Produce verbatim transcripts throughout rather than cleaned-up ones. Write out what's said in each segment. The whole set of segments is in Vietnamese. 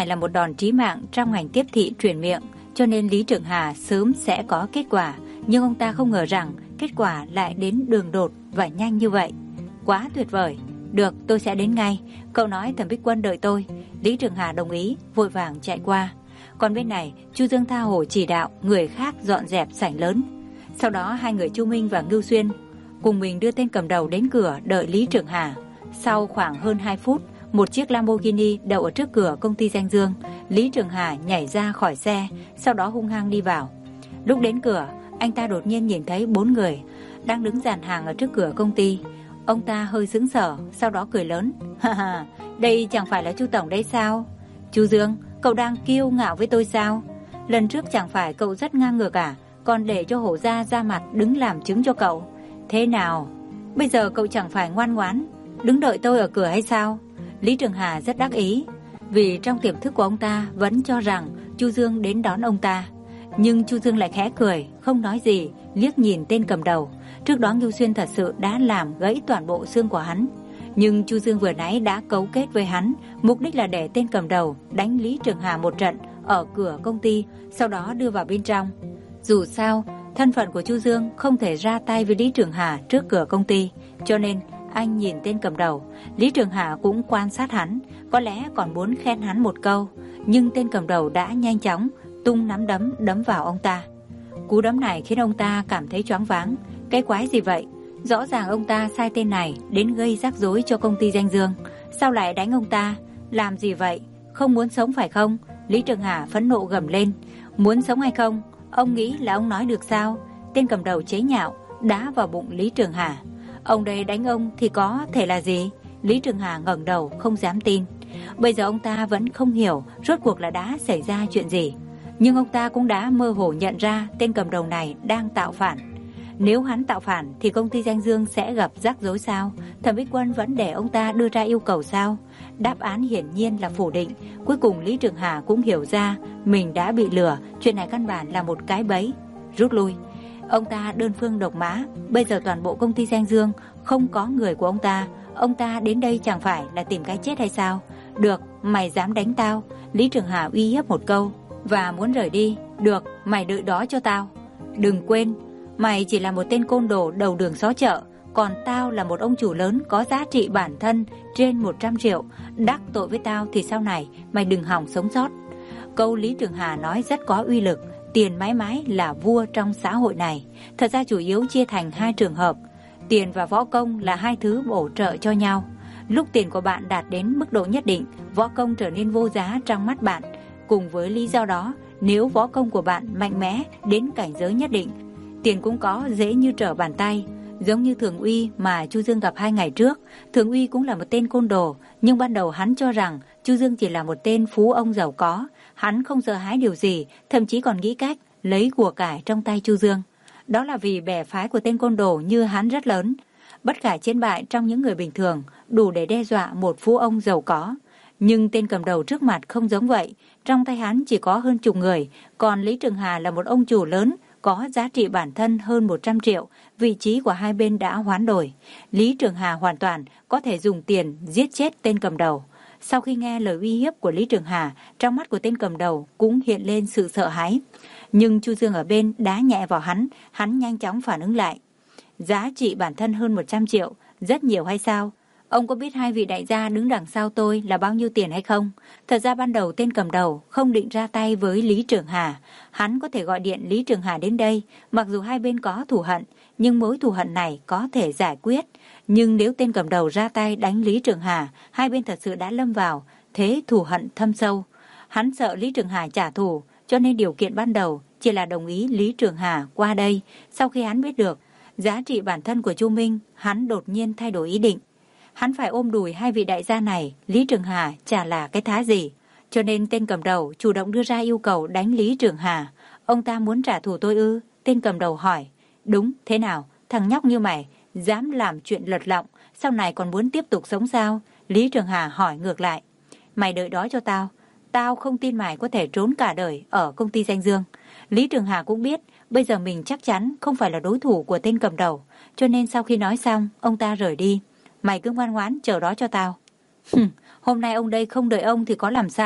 này là một đòn chí mạng trong ngành tiếp thị truyền miệng, cho nên Lý Trường Hà sớm sẽ có kết quả. Nhưng ông ta không ngờ rằng kết quả lại đến đường đột và nhanh như vậy. Quá tuyệt vời. Được, tôi sẽ đến ngay. Cậu nói Thẩm Bích Quân đợi tôi. Lý Trường Hà đồng ý, vội vàng chạy qua. Còn bên này, Chu Dương tha hồ chỉ đạo người khác dọn dẹp sảnh lớn. Sau đó hai người Chu Minh và Ngưu Xuyên cùng mình đưa tên cầm đầu đến cửa đợi Lý Trường Hà. Sau khoảng hơn hai phút, một chiếc Lamborghini đậu ở trước cửa công ty Danh Dương. Lý Trường Hà nhảy ra khỏi xe, sau đó hung hăng đi vào. Lúc đến cửa, anh ta đột nhiên nhìn thấy bốn người đang đứng dàn hàng ở trước cửa công ty. Ông ta hơi sững sờ, sau đó cười lớn. Ha ha, đây chẳng phải là Chu Tổng đấy sao? Chu Dương, cậu đang kiêu ngạo với tôi sao? Lần trước chẳng phải cậu rất ngang ngược à? Còn để cho hổ gia ra mặt đứng làm chứng cho cậu. Thế nào? Bây giờ cậu chẳng phải ngoan ngoãn đứng đợi tôi ở cửa hay sao? Lý Trường Hà rất đắc ý, vì trong tiềm thức của ông ta vẫn cho rằng Chu Dương đến đón ông ta. Nhưng Chu Dương lại khẽ cười, không nói gì, liếc nhìn tên cầm đầu. Trước đó Ngưu Xuyên thật sự đã làm gãy toàn bộ xương của hắn, nhưng Chu Dương vừa nãy đã cấu kết với hắn, mục đích là để tên cầm đầu đánh Lý Trường Hà một trận ở cửa công ty, sau đó đưa vào bên trong. Dù sao, thân phận của Chu Dương không thể ra tay với Lý Trường Hà trước cửa công ty, cho nên anh nhìn tên cầm đầu. Lý Trường Hà cũng quan sát hắn, có lẽ còn muốn khen hắn một câu, nhưng tên cầm đầu đã nhanh chóng tung nắm đấm đấm vào ông ta. Cú đấm này khiến ông ta cảm thấy choáng váng. Cái quái gì vậy? Rõ ràng ông ta sai tên này đến gây rắc rối cho công ty Danh Dương, sao lại đánh ông ta? Làm gì vậy? Không muốn sống phải không? Lý Trường Hà phẫn nộ gầm lên. Muốn sống hay không? Ông nghĩ là ông nói được sao? Tên cầm đầu chế nhạo đá vào bụng Lý Trường Hà. Ông đây đánh ông thì có thể là gì? Lý Trường Hà ngẩng đầu không dám tin. Bây giờ ông ta vẫn không hiểu rốt cuộc là đã xảy ra chuyện gì, nhưng ông ta cũng đã mơ hồ nhận ra tên cầm đầu này đang tạo phản. Nếu hắn tạo phản thì công ty Danh Dương sẽ gặp rắc rối sao? Thẩm Bích Quân vẫn để ông ta đưa ra yêu cầu sao? Đáp án hiển nhiên là phủ định. Cuối cùng Lý Trường Hà cũng hiểu ra mình đã bị lừa, chuyện này căn bản là một cái bẫy. Rút lui. Ông ta đơn phương độc mã, bây giờ toàn bộ công ty Danh Dương không có người của ông ta. Ông ta đến đây chẳng phải là tìm cái chết hay sao? Được, mày dám đánh tao? Lý Trường Hà uy hiếp một câu và muốn rời đi. Được, mày đợi đó cho tao. Đừng quên, mày chỉ là một tên côn đồ đầu đường xó chợ, còn tao là một ông chủ lớn có giá trị bản thân trên một trăm triệu. Đắc tội với tao thì sau này mày đừng hòng sống sót. Câu Lý Trường Hà nói rất có uy lực. Tiền mãi mãi là vua trong xã hội này. Thật ra chủ yếu chia thành hai trường hợp. Tiền và võ công là hai thứ bổ trợ cho nhau. Lúc tiền của bạn đạt đến mức độ nhất định, võ công trở nên vô giá trong mắt bạn. Cùng với lý do đó, nếu võ công của bạn mạnh mẽ đến cảnh giới nhất định, tiền cũng có dễ như trở bàn tay. Giống như Thường Uy mà Chu Dương gặp hai ngày trước. Thường Uy cũng là một tên côn đồ, nhưng ban đầu hắn cho rằng Chu Dương chỉ là một tên phú ông giàu có. Hắn không sợ hãi điều gì, thậm chí còn nghĩ cách lấy của cải trong tay Chu Dương. Đó là vì bè phái của tên côn đồ như hắn rất lớn. Bất khả chiến bại trong những người bình thường, đủ để đe dọa một phú ông giàu có. Nhưng tên cầm đầu trước mặt không giống vậy. Trong tay hắn chỉ có hơn chục người, còn Lý Trường Hà là một ông chủ lớn, có giá trị bản thân hơn một trăm triệu, vị trí của hai bên đã hoán đổi. Lý Trường Hà hoàn toàn có thể dùng tiền giết chết tên cầm đầu. Sau khi nghe lời uy hiếp của Lý Trường Hà, trong mắt của tên cầm đầu cũng hiện lên sự sợ hãi. Nhưng Chu Dương ở bên đá nhẹ vào hắn, hắn nhanh chóng phản ứng lại. Giá trị bản thân hơn một trăm triệu, rất nhiều hay sao? Ông có biết hai vị đại gia đứng đằng sau tôi là bao nhiêu tiền hay không? Thật ra ban đầu tên cầm đầu không định ra tay với Lý Trường Hà. Hắn có thể gọi điện Lý Trường Hà đến đây. Mặc dù hai bên có thù hận, nhưng mối thù hận này có thể giải quyết. Nhưng nếu tên cầm đầu ra tay đánh Lý Trường Hà, hai bên thật sự đã lâm vào thế thù hận thâm sâu. Hắn sợ Lý Trường Hà trả thù, cho nên điều kiện ban đầu chỉ là đồng ý Lý Trường Hà qua đây. Sau khi hắn biết được giá trị bản thân của Chu Minh, hắn đột nhiên thay đổi ý định. Hắn phải ôm đùi hai vị đại gia này, Lý Trường Hà chả là cái thá gì. Cho nên tên cầm đầu chủ động đưa ra yêu cầu đánh Lý Trường Hà. Ông ta muốn trả thù tôi ư? Tên cầm đầu hỏi. Đúng, thế nào? Thằng nhóc như mày dám làm chuyện lật lọng, sau này còn muốn tiếp tục sống sao? Lý Trường Hà hỏi ngược lại. Mày đợi đó cho tao. Tao không tin mày có thể trốn cả đời ở công ty Danh Dương. Lý Trường Hà cũng biết bây giờ mình chắc chắn không phải là đối thủ của tên cầm đầu, cho nên sau khi nói xong, ông ta rời đi. Mày cứ ngoan ngoãn chờ đó cho tao. Hôm nay ông đây không đợi ông thì có làm sao?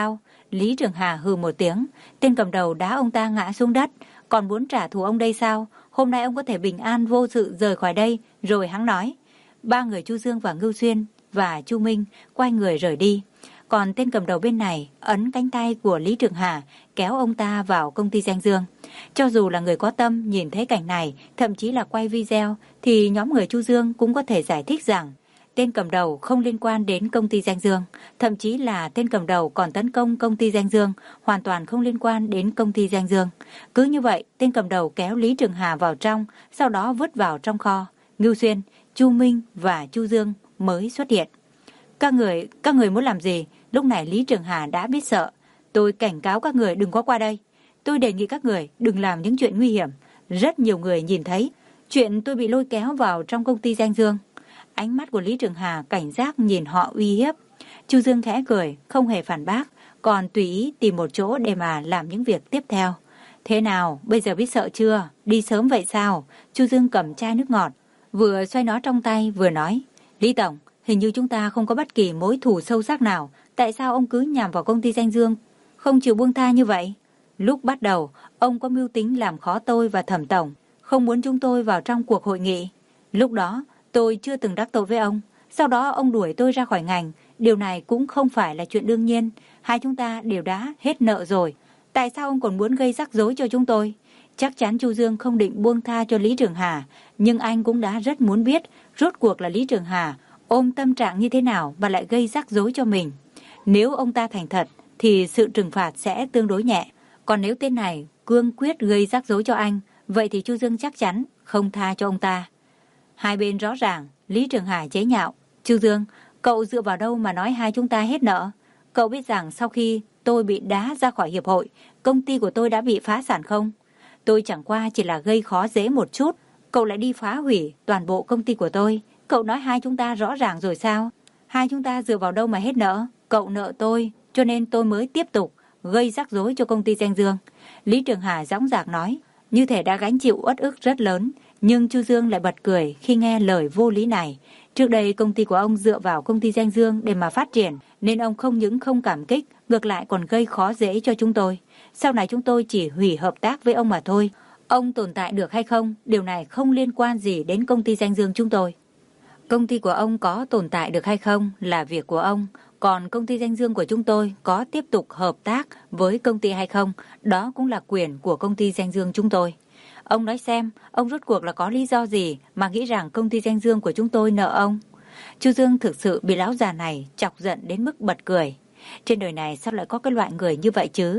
Lý Trường Hà hừ một tiếng, tên cầm đầu đá ông ta ngã xuống đất. Còn muốn trả thù ông đây sao? Hôm nay ông có thể bình an vô sự rời khỏi đây. Rồi hắn nói. Ba người Chu Dương và Ngưu Xuyên và Chu Minh quay người rời đi. Còn tên cầm đầu bên này ấn cánh tay của Lý Trường Hà, kéo ông ta vào công ty Danh Dương. Cho dù là người có tâm nhìn thấy cảnh này, thậm chí là quay video, thì nhóm người Chu Dương cũng có thể giải thích rằng tên cầm đầu không liên quan đến công ty Danh Dương. Thậm chí là tên cầm đầu còn tấn công công ty Danh Dương, hoàn toàn không liên quan đến công ty Danh Dương. Cứ như vậy, tên cầm đầu kéo Lý Trường Hà vào trong, sau đó vứt vào trong kho. Ngưu Xuyên, Chu Minh và Chu Dương mới xuất hiện. Các người, các người muốn làm gì? Lúc này Lý Trường Hà đã biết sợ. Tôi cảnh cáo các người đừng có qua đây. Tôi đề nghị các người đừng làm những chuyện nguy hiểm. Rất nhiều người nhìn thấy chuyện tôi bị lôi kéo vào trong công ty Danh Dương. Ánh mắt của Lý Trường Hà cảnh giác nhìn họ uy hiếp. Chu Dương khẽ cười, không hề phản bác, còn tùy ý tìm một chỗ để mà làm những việc tiếp theo. Thế nào, bây giờ biết sợ chưa? Đi sớm vậy sao? Chu Dương cầm chai nước ngọt, vừa xoay nó trong tay vừa nói. Lý Tổng, hình như chúng ta không có bất kỳ mối thù sâu sắc nào. Tại sao ông cứ nhằm vào công ty Danh Dương, không chịu buông tha như vậy? Lúc bắt đầu, ông có mưu tính làm khó tôi và Thẩm Tổng, không muốn chúng tôi vào trong cuộc hội nghị. Lúc đó, tôi chưa từng đắc tội với ông. Sau đó ông đuổi tôi ra khỏi ngành. Điều này cũng không phải là chuyện đương nhiên. Hai chúng ta đều đã hết nợ rồi. Tại sao ông còn muốn gây rắc rối cho chúng tôi? Chắc chắn Chu Dương không định buông tha cho Lý Trường Hà. Nhưng anh cũng đã rất muốn biết rốt cuộc là Lý Trường Hà ôm tâm trạng như thế nào mà lại gây rắc rối cho mình. Nếu ông ta thành thật thì sự trừng phạt sẽ tương đối nhẹ. Còn nếu tên này cương quyết gây rắc rối cho anh, vậy thì Chu Dương chắc chắn không tha cho ông ta. Hai bên rõ ràng. Lý Trường Hà chế nhạo. Chu Dương, cậu dựa vào đâu mà nói hai chúng ta hết nợ? Cậu biết rằng sau khi tôi bị đá ra khỏi hiệp hội, công ty của tôi đã bị phá sản không? Tôi chẳng qua chỉ là gây khó dễ một chút, cậu lại đi phá hủy toàn bộ công ty của tôi. Cậu nói hai chúng ta rõ ràng rồi sao? Hai chúng ta dựa vào đâu mà hết nợ? Cậu nợ tôi, cho nên tôi mới tiếp tục gây rắc rối cho công ty Danh Dương. Lý Trường Hà dõng dạc nói, như thể đã gánh chịu uất ức rất lớn. Nhưng Chu Dương lại bật cười khi nghe lời vô lý này. Trước đây công ty của ông dựa vào công ty Danh Dương để mà phát triển, nên ông không những không cảm kích, ngược lại còn gây khó dễ cho chúng tôi. Sau này chúng tôi chỉ hủy hợp tác với ông mà thôi. Ông tồn tại được hay không, điều này không liên quan gì đến công ty Danh Dương chúng tôi. Công ty của ông có tồn tại được hay không là việc của ông. Còn công ty Danh Dương của chúng tôi có tiếp tục hợp tác với công ty hay không, đó cũng là quyền của công ty Danh Dương chúng tôi. Ông nói xem, ông rốt cuộc là có lý do gì mà nghĩ rằng công ty Danh Dương của chúng tôi nợ ông? Chu Dương thực sự bị lão già này chọc giận đến mức bật cười. Trên đời này sao lại có cái loại người như vậy chứ?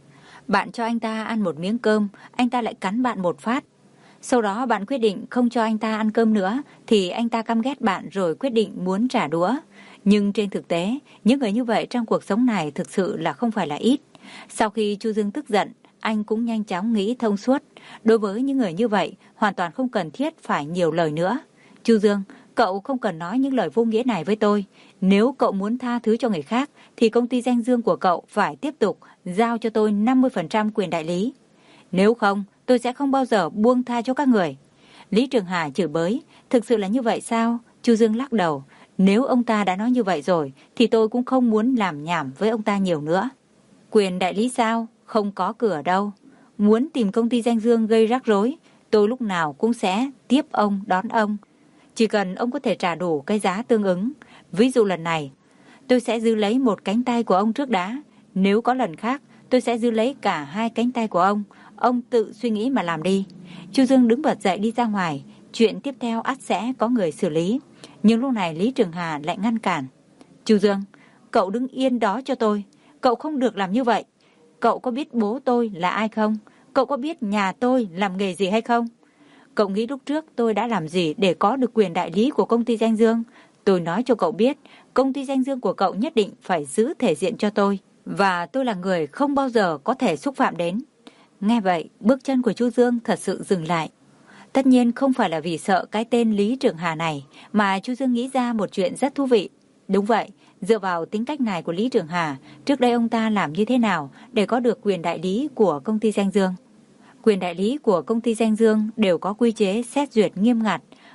Bạn cho anh ta ăn một miếng cơm, anh ta lại cắn bạn một phát. Sau đó bạn quyết định không cho anh ta ăn cơm nữa, thì anh ta căm ghét bạn rồi quyết định muốn trả đũa. Nhưng trên thực tế, những người như vậy trong cuộc sống này thực sự là không phải là ít. Sau khi Chu Dương tức giận, anh cũng nhanh chóng nghĩ thông suốt. Đối với những người như vậy, hoàn toàn không cần thiết phải nhiều lời nữa. Chu Dương, cậu không cần nói những lời vô nghĩa này với tôi. Nếu cậu muốn tha thứ cho người khác, thì công ty Danh Dương của cậu phải tiếp tục giao cho tôi năm mươi phần trăm quyền đại lý. Nếu không, tôi sẽ không bao giờ buông tha cho các người. Lý Trường Hà chửi bới, thực sự là như vậy sao? Chu Dương lắc đầu. Nếu ông ta đã nói như vậy rồi, thì tôi cũng không muốn làm nhảm với ông ta nhiều nữa. Quyền đại lý sao? Không có cửa đâu. Muốn tìm công ty Danh Dương gây rắc rối, tôi lúc nào cũng sẽ tiếp ông, đón ông. Chỉ cần ông có thể trả đủ cái giá tương ứng. Ví dụ lần này, tôi sẽ giữ lấy một cánh tay của ông trước đã. Nếu có lần khác, tôi sẽ giữ lấy cả hai cánh tay của ông. Ông tự suy nghĩ mà làm đi. Chu Dương đứng bật dậy đi ra ngoài. Chuyện tiếp theo ắt sẽ có người xử lý. Nhưng lúc này Lý Trường Hà lại ngăn cản. Chu Dương, cậu đứng yên đó cho tôi. Cậu không được làm như vậy. Cậu có biết bố tôi là ai không? Cậu có biết nhà tôi làm nghề gì hay không? Cậu nghĩ lúc trước tôi đã làm gì để có được quyền đại lý của công ty Danh Dương? Tôi nói cho cậu biết, công ty Danh Dương của cậu nhất định phải giữ thể diện cho tôi. Và tôi là người không bao giờ có thể xúc phạm đến. Nghe vậy, bước chân của Chu Dương thật sự dừng lại. Tất nhiên không phải là vì sợ cái tên Lý Trường Hà này, mà Chu Dương nghĩ ra một chuyện rất thú vị. Đúng vậy, dựa vào tính cách này của Lý Trường Hà, trước đây ông ta làm như thế nào để có được quyền đại lý của công ty Danh Dương? Quyền đại lý của công ty Danh Dương đều có quy chế xét duyệt nghiêm ngặt.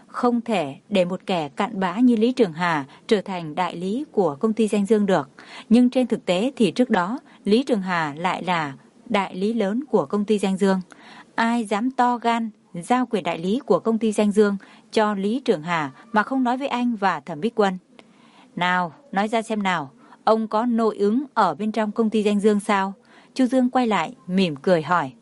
không thể để một kẻ cặn bã như Lý Trường Hà trở thành đại lý của công ty Danh Dương được. Nhưng trên thực tế thì trước đó, Lý Trường Hà lại là đại lý lớn của công ty Danh Dương. Ai dám to gan giao quyền đại lý của công ty Danh Dương cho Lý Trường Hà mà không nói với anh và Thẩm Bích Quân? Nào, nói ra xem nào, ông có nội ứng ở bên trong công ty Danh Dương sao? Chu Dương quay lại, mỉm cười hỏi.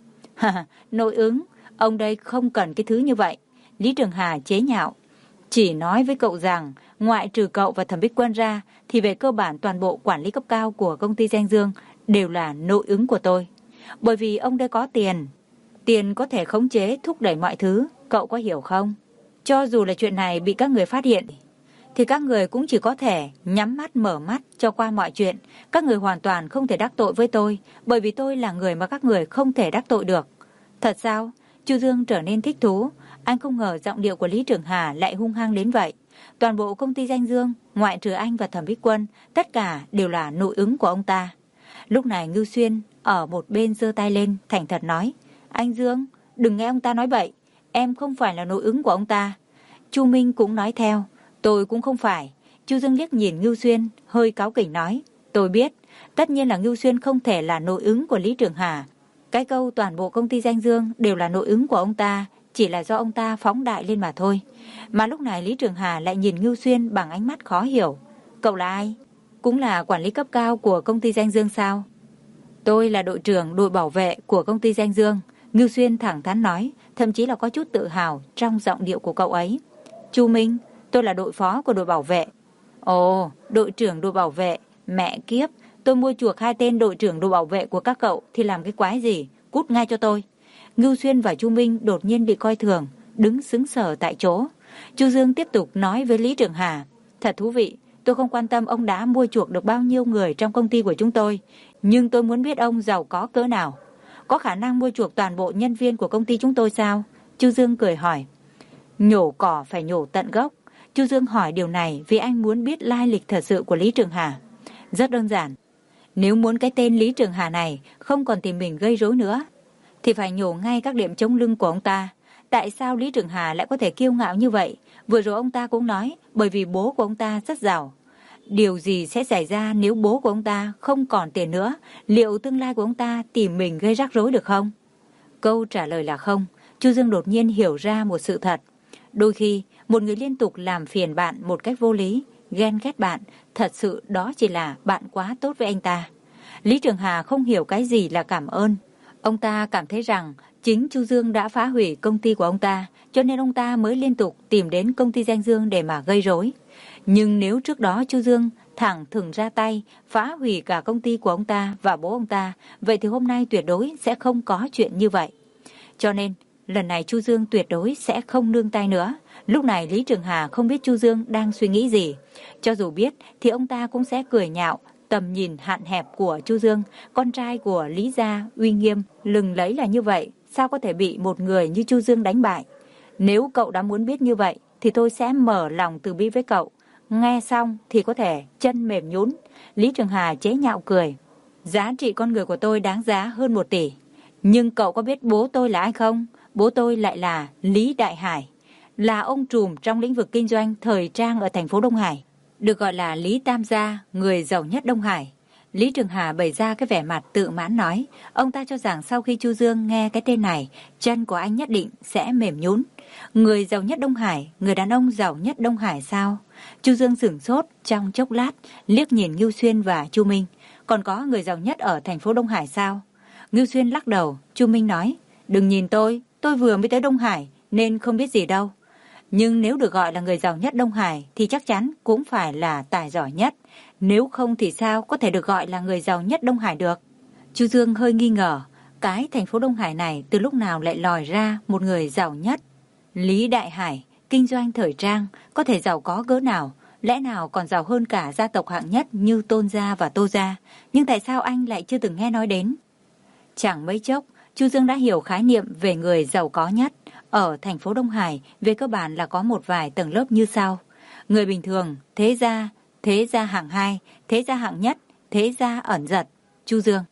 Nội ứng, ông đây không cần cái thứ như vậy. Lý Trường Hà chế nhạo. Chỉ nói với cậu rằng, ngoại trừ cậu và Thẩm Bích Quân ra, thì về cơ bản toàn bộ quản lý cấp cao của công ty Danh Dương đều là nội ứng của tôi. Bởi vì ông đây có tiền. Tiền có thể khống chế, thúc đẩy mọi thứ, cậu có hiểu không? Cho dù là chuyện này bị các người phát hiện, thì các người cũng chỉ có thể nhắm mắt mở mắt cho qua mọi chuyện. Các người hoàn toàn không thể đắc tội với tôi, bởi vì tôi là người mà các người không thể đắc tội được. Thật sao? Chu Dương trở nên thích thú. Anh không ngờ giọng điệu của Lý Trường Hà lại hung hăng đến vậy. Toàn bộ công ty Danh Dương, ngoại trừ anh và Thẩm Bích Quân, tất cả đều là nội ứng của ông ta. Lúc này Ngưu Xuyên ở một bên giơ tay lên, thành thật nói. Anh Dương, đừng nghe ông ta nói bậy. Em không phải là nội ứng của ông ta. Chu Minh cũng nói theo. Tôi cũng không phải. Chu Dương liếc nhìn Ngưu Xuyên, hơi cáu kỉnh nói. Tôi biết, tất nhiên là Ngưu Xuyên không thể là nội ứng của Lý Trường Hà. Cái câu toàn bộ công ty Danh Dương đều là nội ứng của ông ta, chỉ là do ông ta phóng đại lên mà thôi. Mà lúc này Lý Trường Hà lại nhìn Ngưu Xuyên bằng ánh mắt khó hiểu. Cậu là ai? Cũng là quản lý cấp cao của công ty Danh Dương sao? Tôi là đội trưởng đội bảo vệ của công ty Danh Dương. Ngưu Xuyên thẳng thắn nói, thậm chí là có chút tự hào trong giọng điệu của cậu ấy. Chu Minh, tôi là đội phó của đội bảo vệ. Ồ, đội trưởng đội bảo vệ, mẹ kiếp, tôi mua chuộc hai tên đội trưởng đội bảo vệ của các cậu thì làm cái quái gì, cút ngay cho tôi. Ngưu Xuyên và Chu Minh đột nhiên bị coi thường, đứng sững sờ tại chỗ. Chu Dương tiếp tục nói với Lý Trường Hà, thật thú vị, tôi không quan tâm ông đã mua chuộc được bao nhiêu người trong công ty của chúng tôi, nhưng tôi muốn biết ông giàu có cỡ nào. Có khả năng mua chuộc toàn bộ nhân viên của công ty chúng tôi sao? Chu Dương cười hỏi. Nhổ cỏ phải nhổ tận gốc. Chu Dương hỏi điều này vì anh muốn biết lai lịch thật sự của Lý Trường Hà. Rất đơn giản. Nếu muốn cái tên Lý Trường Hà này không còn tìm mình gây rối nữa, thì phải nhổ ngay các điểm chống lưng của ông ta. Tại sao Lý Trường Hà lại có thể kiêu ngạo như vậy? Vừa rồi ông ta cũng nói, bởi vì bố của ông ta rất giàu. Điều gì sẽ xảy ra nếu bố của ông ta không còn tiền nữa? Liệu tương lai của ông ta tìm mình gây rắc rối được không? Câu trả lời là không. Chu Dương đột nhiên hiểu ra một sự thật. Đôi khi, một người liên tục làm phiền bạn một cách vô lý, ghen ghét bạn, thật sự đó chỉ là bạn quá tốt với anh ta. Lý Trường Hà không hiểu cái gì là cảm ơn. Ông ta cảm thấy rằng chính Chu Dương đã phá hủy công ty của ông ta, cho nên ông ta mới liên tục tìm đến công ty Danh Dương để mà gây rối. Nhưng nếu trước đó Chu Dương thẳng thừng ra tay, phá hủy cả công ty của ông ta và bố ông ta, vậy thì hôm nay tuyệt đối sẽ không có chuyện như vậy. Cho nên, lần này Chu Dương tuyệt đối sẽ không nương tay nữa. Lúc này Lý Trường Hà không biết Chu Dương đang suy nghĩ gì. Cho dù biết thì ông ta cũng sẽ cười nhạo tầm nhìn hạn hẹp của Chu Dương. Con trai của Lý gia uy nghiêm, lừng lẫy là như vậy, sao có thể bị một người như Chu Dương đánh bại? Nếu cậu đã muốn biết như vậy thì tôi sẽ mở lòng từ bi với cậu. Nghe xong thì có thể chân mềm nhũn. Lý Trường Hà chế nhạo cười. Giá trị con người của tôi đáng giá hơn một tỷ. Nhưng cậu có biết bố tôi là ai không? Bố tôi lại là Lý Đại Hải, là ông trùm trong lĩnh vực kinh doanh thời trang ở thành phố Đông Hải, được gọi là Lý Tam Gia, người giàu nhất Đông Hải. Lý Trường Hà bày ra cái vẻ mặt tự mãn nói, ông ta cho rằng sau khi Chu Dương nghe cái tên này, chân của anh nhất định sẽ mềm nhũn. Người giàu nhất Đông Hải, người đàn ông giàu nhất Đông Hải sao? Chu Dương sửng sốt trong chốc lát, liếc nhìn Ngưu Xuyên và Chu Minh. Còn có người giàu nhất ở thành phố Đông Hải sao? Ngưu Xuyên lắc đầu. Chu Minh nói, đừng nhìn tôi, tôi vừa mới tới Đông Hải nên không biết gì đâu. Nhưng nếu được gọi là người giàu nhất Đông Hải thì chắc chắn cũng phải là tài giỏi nhất. Nếu không thì sao có thể được gọi là người giàu nhất Đông Hải được? Chu Dương hơi nghi ngờ, cái thành phố Đông Hải này từ lúc nào lại lòi ra một người giàu nhất? Lý Đại Hải, kinh doanh thời trang, có thể giàu có cỡ nào? Lẽ nào còn giàu hơn cả gia tộc hạng nhất như Tôn Gia và Tô Gia? Nhưng tại sao anh lại chưa từng nghe nói đến? Chẳng mấy chốc, Chu Dương đã hiểu khái niệm về người giàu có nhất. Ở thành phố Đông Hải, về cơ bản là có một vài tầng lớp như sau. Người bình thường, thế gia, thế gia hạng hai, thế gia hạng nhất, thế gia ẩn giật. Chu Dương.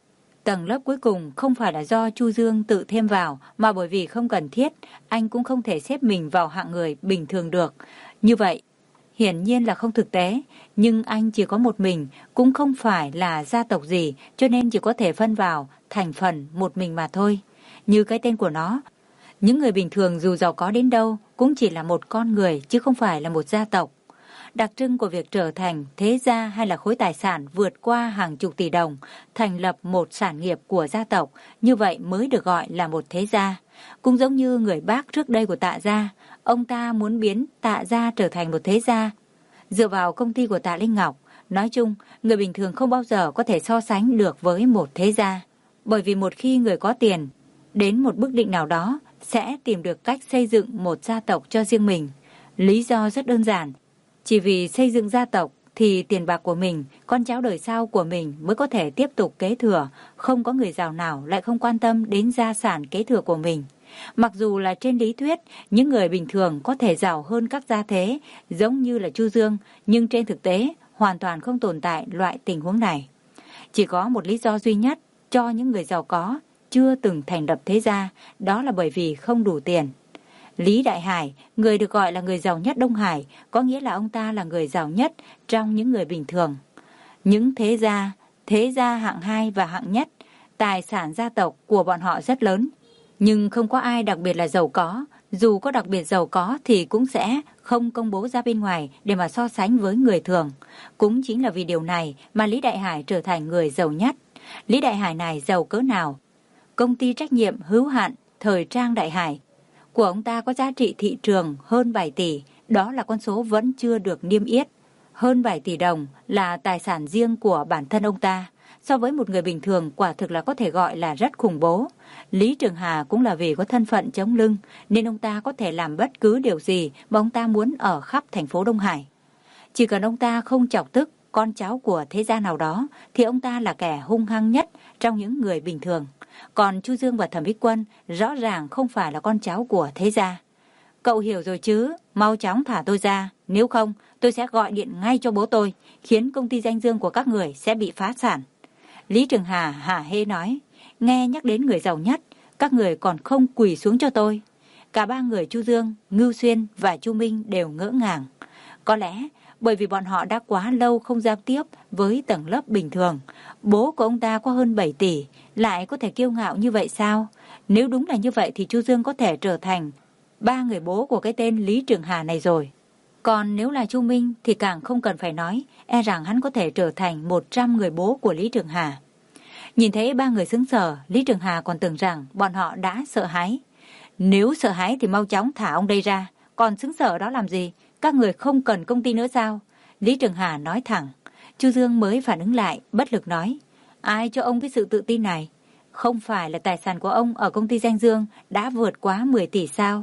Tầng lớp cuối cùng không phải là do Chu Dương tự thêm vào, mà bởi vì không cần thiết, anh cũng không thể xếp mình vào hạng người bình thường được. Như vậy, hiển nhiên là không thực tế, nhưng anh chỉ có một mình, cũng không phải là gia tộc gì, cho nên chỉ có thể phân vào thành phần một mình mà thôi. Như cái tên của nó, những người bình thường dù giàu có đến đâu cũng chỉ là một con người chứ không phải là một gia tộc. Đặc trưng của việc trở thành thế gia hay là khối tài sản vượt qua hàng chục tỷ đồng, thành lập một sản nghiệp của gia tộc, như vậy mới được gọi là một thế gia. Cũng giống như người bác trước đây của Tạ gia, ông ta muốn biến Tạ gia trở thành một thế gia. Dựa vào công ty của Tạ Linh Ngọc, nói chung, người bình thường không bao giờ có thể so sánh được với một thế gia. Bởi vì một khi người có tiền, đến một bước định nào đó, sẽ tìm được cách xây dựng một gia tộc cho riêng mình. Lý do rất đơn giản. Chỉ vì xây dựng gia tộc thì tiền bạc của mình, con cháu đời sau của mình mới có thể tiếp tục kế thừa. Không có người giàu nào lại không quan tâm đến gia sản kế thừa của mình. Mặc dù là trên lý thuyết, những người bình thường có thể giàu hơn các gia thế, giống như là Chu Dương, nhưng trên thực tế hoàn toàn không tồn tại loại tình huống này. Chỉ có một lý do duy nhất cho những người giàu có chưa từng thành lập thế gia, đó là bởi vì không đủ tiền. Lý Đại Hải, người được gọi là người giàu nhất Đông Hải, có nghĩa là ông ta là người giàu nhất trong những người bình thường. Những thế gia, thế gia hạng hai và hạng nhất, tài sản gia tộc của bọn họ rất lớn, nhưng không có ai đặc biệt là giàu có. Dù có đặc biệt giàu có thì cũng sẽ không công bố ra bên ngoài để mà so sánh với người thường. Cũng chính là vì điều này mà Lý Đại Hải trở thành người giàu nhất. Lý Đại Hải này giàu cỡ nào? Công ty trách nhiệm hữu hạn Thời trang Đại Hải của ông ta có giá trị thị trường hơn bảy tỷ, đó là con số vẫn chưa được niêm yết. Hơn bảy tỷ đồng là tài sản riêng của bản thân ông ta. So với một người bình thường quả thực là có thể gọi là rất khủng bố. Lý Trường Hà cũng là vì có thân phận chống lưng nên ông ta có thể làm bất cứ điều gì mà ông ta muốn ở khắp thành phố Đông Hải. Chỉ cần ông ta không chọc tức con cháu của thế gia nào đó thì ông ta là kẻ hung hăng nhất trong những người bình thường. Còn Chu Dương và Thẩm Bích Quân rõ ràng không phải là con cháu của thế gia. Cậu hiểu rồi chứ, mau chóng thả tôi ra, nếu không tôi sẽ gọi điện ngay cho bố tôi, khiến công ty danh dương của các người sẽ bị phá sản. Lý Trường Hà hả hê nói, nghe nhắc đến người giàu nhất, các người còn không quỳ xuống cho tôi. Cả ba người Chu Dương, Ngưu Xuyên và Chu Minh đều ngỡ ngàng. Có lẽ bởi vì bọn họ đã quá lâu không giao tiếp với tầng lớp bình thường. Bố của ông ta có hơn bảy tỷ, lại có thể kiêu ngạo như vậy sao? Nếu đúng là như vậy thì Chu Dương có thể trở thành ba người bố của cái tên Lý Trường Hà này rồi. Còn nếu là Chu Minh thì càng không cần phải nói, e rằng hắn có thể trở thành một trăm người bố của Lý Trường Hà. Nhìn thấy ba người sững sờ, Lý Trường Hà còn tưởng rằng bọn họ đã sợ hãi. Nếu sợ hãi thì mau chóng thả ông đây ra, còn sững sờ đó làm gì? Các người không cần công ty nữa sao? Lý Trường Hà nói thẳng. Chu Dương mới phản ứng lại, bất lực nói. Ai cho ông cái sự tự tin này? Không phải là tài sản của ông ở công ty danh dương đã vượt quá mười tỷ sao?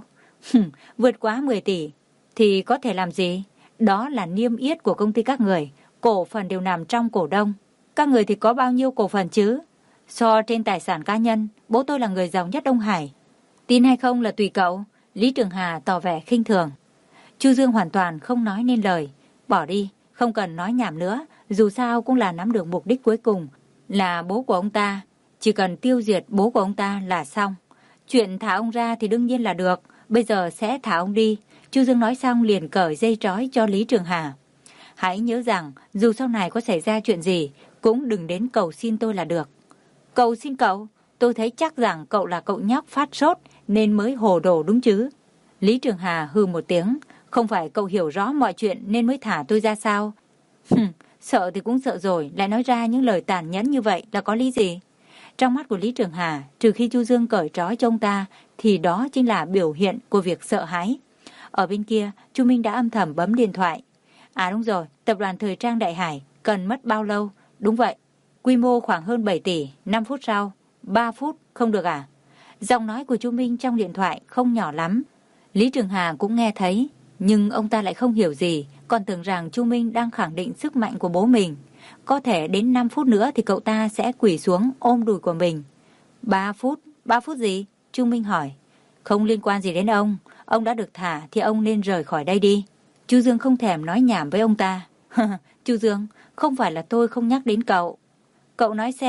Vượt quá mười tỷ thì có thể làm gì? Đó là niêm yết của công ty các người, cổ phần đều nằm trong cổ đông. Các người thì có bao nhiêu cổ phần chứ? So trên tài sản cá nhân, bố tôi là người giàu nhất Đông Hải. Tin hay không là tùy cậu. Lý Trường Hà tỏ vẻ khinh thường. Chu Dương hoàn toàn không nói nên lời. Bỏ đi, không cần nói nhảm nữa. Dù sao cũng là nắm được mục đích cuối cùng là bố của ông ta. Chỉ cần tiêu diệt bố của ông ta là xong. Chuyện thả ông ra thì đương nhiên là được. Bây giờ sẽ thả ông đi. Chu Dương nói xong liền cởi dây trói cho Lý Trường Hà. Hãy nhớ rằng dù sau này có xảy ra chuyện gì cũng đừng đến cầu xin tôi là được. Cầu xin cậu? Tôi thấy chắc rằng cậu là cậu nhóc phát sốt nên mới hồ đồ đúng chứ? Lý Trường Hà hừ một tiếng. Không phải cậu hiểu rõ mọi chuyện nên mới thả tôi ra sao? Hừm, sợ thì cũng sợ rồi, lại nói ra những lời tàn nhẫn như vậy là có lý gì? Trong mắt của Lý Trường Hà, trừ khi Chu Dương cởi trói cho ông ta, thì đó chính là biểu hiện của việc sợ hãi. Ở bên kia, Chu Minh đã âm thầm bấm điện thoại. À đúng rồi, tập đoàn Thời trang Đại Hải cần mất bao lâu? Đúng vậy, quy mô khoảng hơn bảy tỷ, năm phút sau, ba phút, không được à? Giọng nói của Chu Minh trong điện thoại không nhỏ lắm. Lý Trường Hà cũng nghe thấy, nhưng ông ta lại không hiểu gì, còn tưởng rằng Chu Minh đang khẳng định sức mạnh của bố mình. Có thể đến năm phút nữa thì cậu ta sẽ quỳ xuống ôm đùi của mình. ba phút? ba phút gì? Chu Minh hỏi. Không liên quan gì đến ông. Ông đã được thả thì ông nên rời khỏi đây đi. Chu Dương không thèm nói nhảm với ông ta. Chu Dương, không phải là tôi không nhắc đến cậu. Cậu nói xem,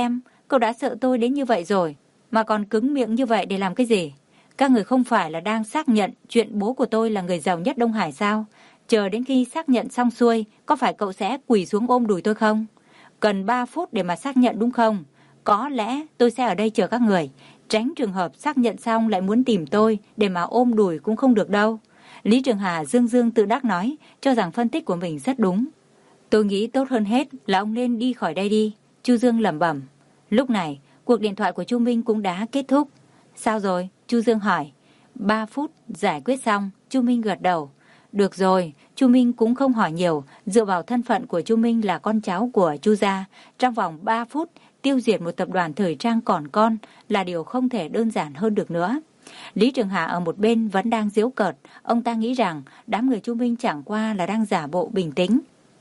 cậu đã sợ tôi đến như vậy rồi, mà còn cứng miệng như vậy để làm cái gì? Các người không phải là đang xác nhận chuyện bố của tôi là người giàu nhất Đông Hải sao? Chờ đến khi xác nhận xong xuôi, có phải cậu sẽ quỳ xuống ôm đùi tôi không? Cần ba phút để mà xác nhận đúng không? Có lẽ tôi sẽ ở đây chờ các người. Tránh trường hợp xác nhận xong lại muốn tìm tôi để mà ôm đùi cũng không được đâu. Lý Trường Hà dương dương tự đắc nói, cho rằng phân tích của mình rất đúng. Tôi nghĩ tốt hơn hết là ông nên đi khỏi đây đi. Chu Dương lẩm bẩm. Lúc này, cuộc điện thoại của Chu Minh cũng đã kết thúc. Sao rồi? Chu Dương hỏi. Ba phút giải quyết xong, Chu Minh gật đầu. Được rồi, Chu Minh cũng không hỏi nhiều, dựa vào thân phận của Chu Minh là con cháu của Chu gia, trong vòng ba phút tiêu diệt một tập đoàn thời trang còn con là điều không thể đơn giản hơn được nữa. Lý Trường Hà ở một bên vẫn đang giễu cợt, ông ta nghĩ rằng đám người Chu Minh chẳng qua là đang giả bộ bình tĩnh.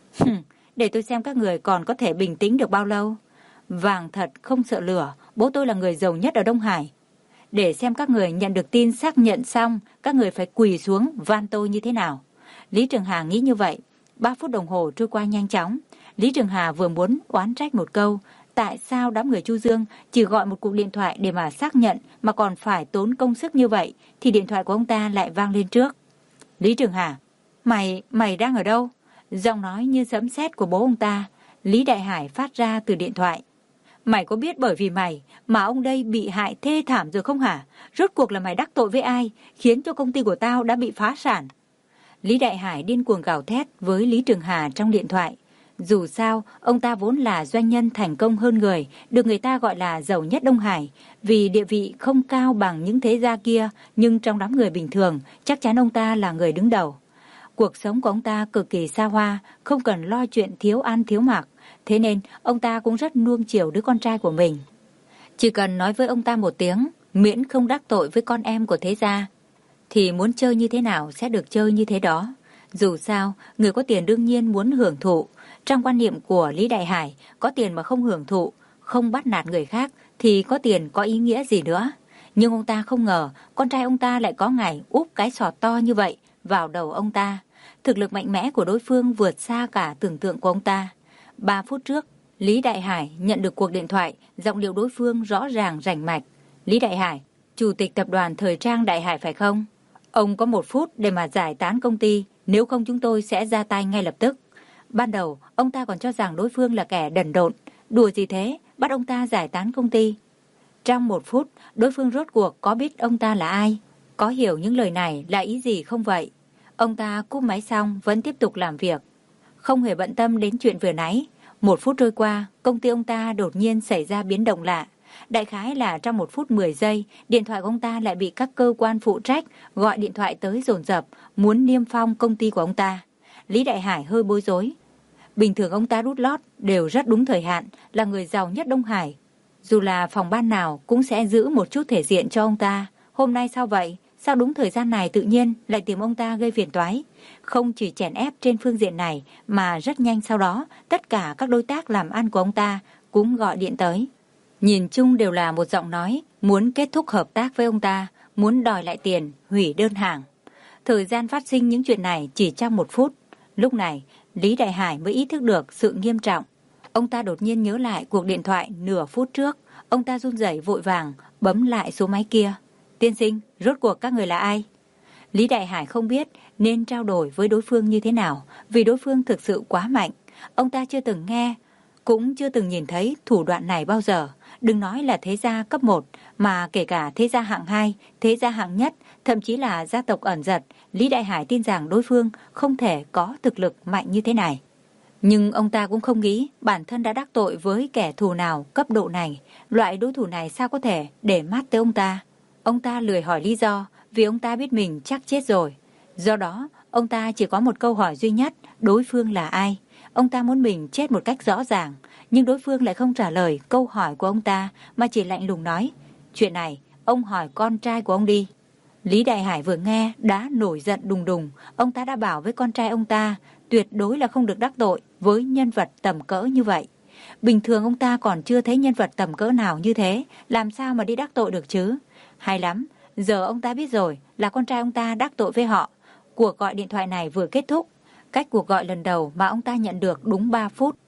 Để tôi xem các người còn có thể bình tĩnh được bao lâu. Vàng thật không sợ lửa, bố tôi là người giàu nhất ở Đông Hải. Để xem các người nhận được tin xác nhận xong, các người phải quỳ xuống van tôi như thế nào. Lý Trường Hà nghĩ như vậy. Ba phút đồng hồ trôi qua nhanh chóng. Lý Trường Hà vừa muốn oán trách một câu, tại sao đám người Chu Dương chỉ gọi một cuộc điện thoại để mà xác nhận mà còn phải tốn công sức như vậy, thì điện thoại của ông ta lại vang lên trước. Lý Trường Hà, mày, mày đang ở đâu? Giọng nói như sấm sét của bố ông ta, Lý Đại Hải phát ra từ điện thoại. Mày có biết bởi vì mày mà ông đây bị hại thê thảm rồi không hả? Rốt cuộc là mày đắc tội với ai, khiến cho công ty của tao đã bị phá sản? Lý Đại Hải điên cuồng gào thét với Lý Trường Hà trong điện thoại. Dù sao, ông ta vốn là doanh nhân thành công hơn người, được người ta gọi là giàu nhất Đông Hải. Vì địa vị không cao bằng những thế gia kia, nhưng trong đám người bình thường, chắc chắn ông ta là người đứng đầu. Cuộc sống của ông ta cực kỳ xa hoa, không cần lo chuyện thiếu ăn thiếu mặc. Thế nên, ông ta cũng rất nuông chiều đứa con trai của mình. Chỉ cần nói với ông ta một tiếng, miễn không đắc tội với con em của thế gia, thì muốn chơi như thế nào sẽ được chơi như thế đó. Dù sao, người có tiền đương nhiên muốn hưởng thụ. Trong quan niệm của Lý Đại Hải, có tiền mà không hưởng thụ, không bắt nạt người khác, thì có tiền có ý nghĩa gì nữa. Nhưng ông ta không ngờ, con trai ông ta lại có ngày úp cái sọt to như vậy vào đầu ông ta. Thực lực mạnh mẽ của đối phương vượt xa cả tưởng tượng của ông ta. Ba phút trước, Lý Đại Hải nhận được cuộc điện thoại, giọng điệu đối phương rõ ràng rành mạch. Lý Đại Hải, chủ tịch tập đoàn thời trang Đại Hải phải không? Ông có một phút để mà giải tán công ty, nếu không chúng tôi sẽ ra tay ngay lập tức. Ban đầu, ông ta còn cho rằng đối phương là kẻ đần độn. Đùa gì thế, bắt ông ta giải tán công ty. Trong một phút, đối phương rốt cuộc có biết ông ta là ai? Có hiểu những lời này là ý gì không vậy? Ông ta cúp máy xong vẫn tiếp tục làm việc, không hề bận tâm đến chuyện vừa nãy. Một phút trôi qua, công ty ông ta đột nhiên xảy ra biến động lạ. Đại khái là trong một phút mười giây, điện thoại của ông ta lại bị các cơ quan phụ trách gọi điện thoại tới dồn dập, muốn niêm phong công ty của ông ta. Lý Đại Hải hơi bối rối. Bình thường ông ta đút lót đều rất đúng thời hạn, là người giàu nhất Đông Hải. Dù là phòng ban nào cũng sẽ giữ một chút thể diện cho ông ta. Hôm nay sao vậy? Sao đúng thời gian này tự nhiên lại tìm ông ta gây phiền toái? Không chỉ chèn ép trên phương diện này mà rất nhanh sau đó, tất cả các đối tác làm ăn của ông ta cũng gọi điện tới. Nhìn chung đều là một giọng nói, muốn kết thúc hợp tác với ông ta, muốn đòi lại tiền, hủy đơn hàng. Thời gian phát sinh những chuyện này chỉ trong một phút. Lúc này, Lý Đại Hải mới ý thức được sự nghiêm trọng. Ông ta đột nhiên nhớ lại cuộc điện thoại nửa phút trước. Ông ta run rẩy vội vàng, bấm lại số máy kia. Tiên sinh, rốt cuộc các người là ai? Lý Đại Hải không biết nên trao đổi với đối phương như thế nào, vì đối phương thực sự quá mạnh. Ông ta chưa từng nghe, cũng chưa từng nhìn thấy thủ đoạn này bao giờ. Đừng nói là thế gia cấp một, mà kể cả thế gia hạng hai, thế gia hạng nhất, thậm chí là gia tộc ẩn giật, Lý Đại Hải tin rằng đối phương không thể có thực lực mạnh như thế này. Nhưng ông ta cũng không nghĩ bản thân đã đắc tội với kẻ thù nào cấp độ này. Loại đối thủ này sao có thể để mắt tới ông ta? Ông ta lười hỏi lý do, vì ông ta biết mình chắc chết rồi. Do đó, ông ta chỉ có một câu hỏi duy nhất, đối phương là ai? Ông ta muốn mình chết một cách rõ ràng, nhưng đối phương lại không trả lời câu hỏi của ông ta, mà chỉ lạnh lùng nói, chuyện này, ông hỏi con trai của ông đi. Lý Đại Hải vừa nghe, đã nổi giận đùng đùng. Ông ta đã bảo với con trai ông ta, tuyệt đối là không được đắc tội với nhân vật tầm cỡ như vậy. Bình thường ông ta còn chưa thấy nhân vật tầm cỡ nào như thế, làm sao mà đi đắc tội được chứ? Hay lắm, giờ ông ta biết rồi là con trai ông ta đắc tội với họ. Cuộc gọi điện thoại này vừa kết thúc, cách cuộc gọi lần đầu mà ông ta nhận được đúng ba phút.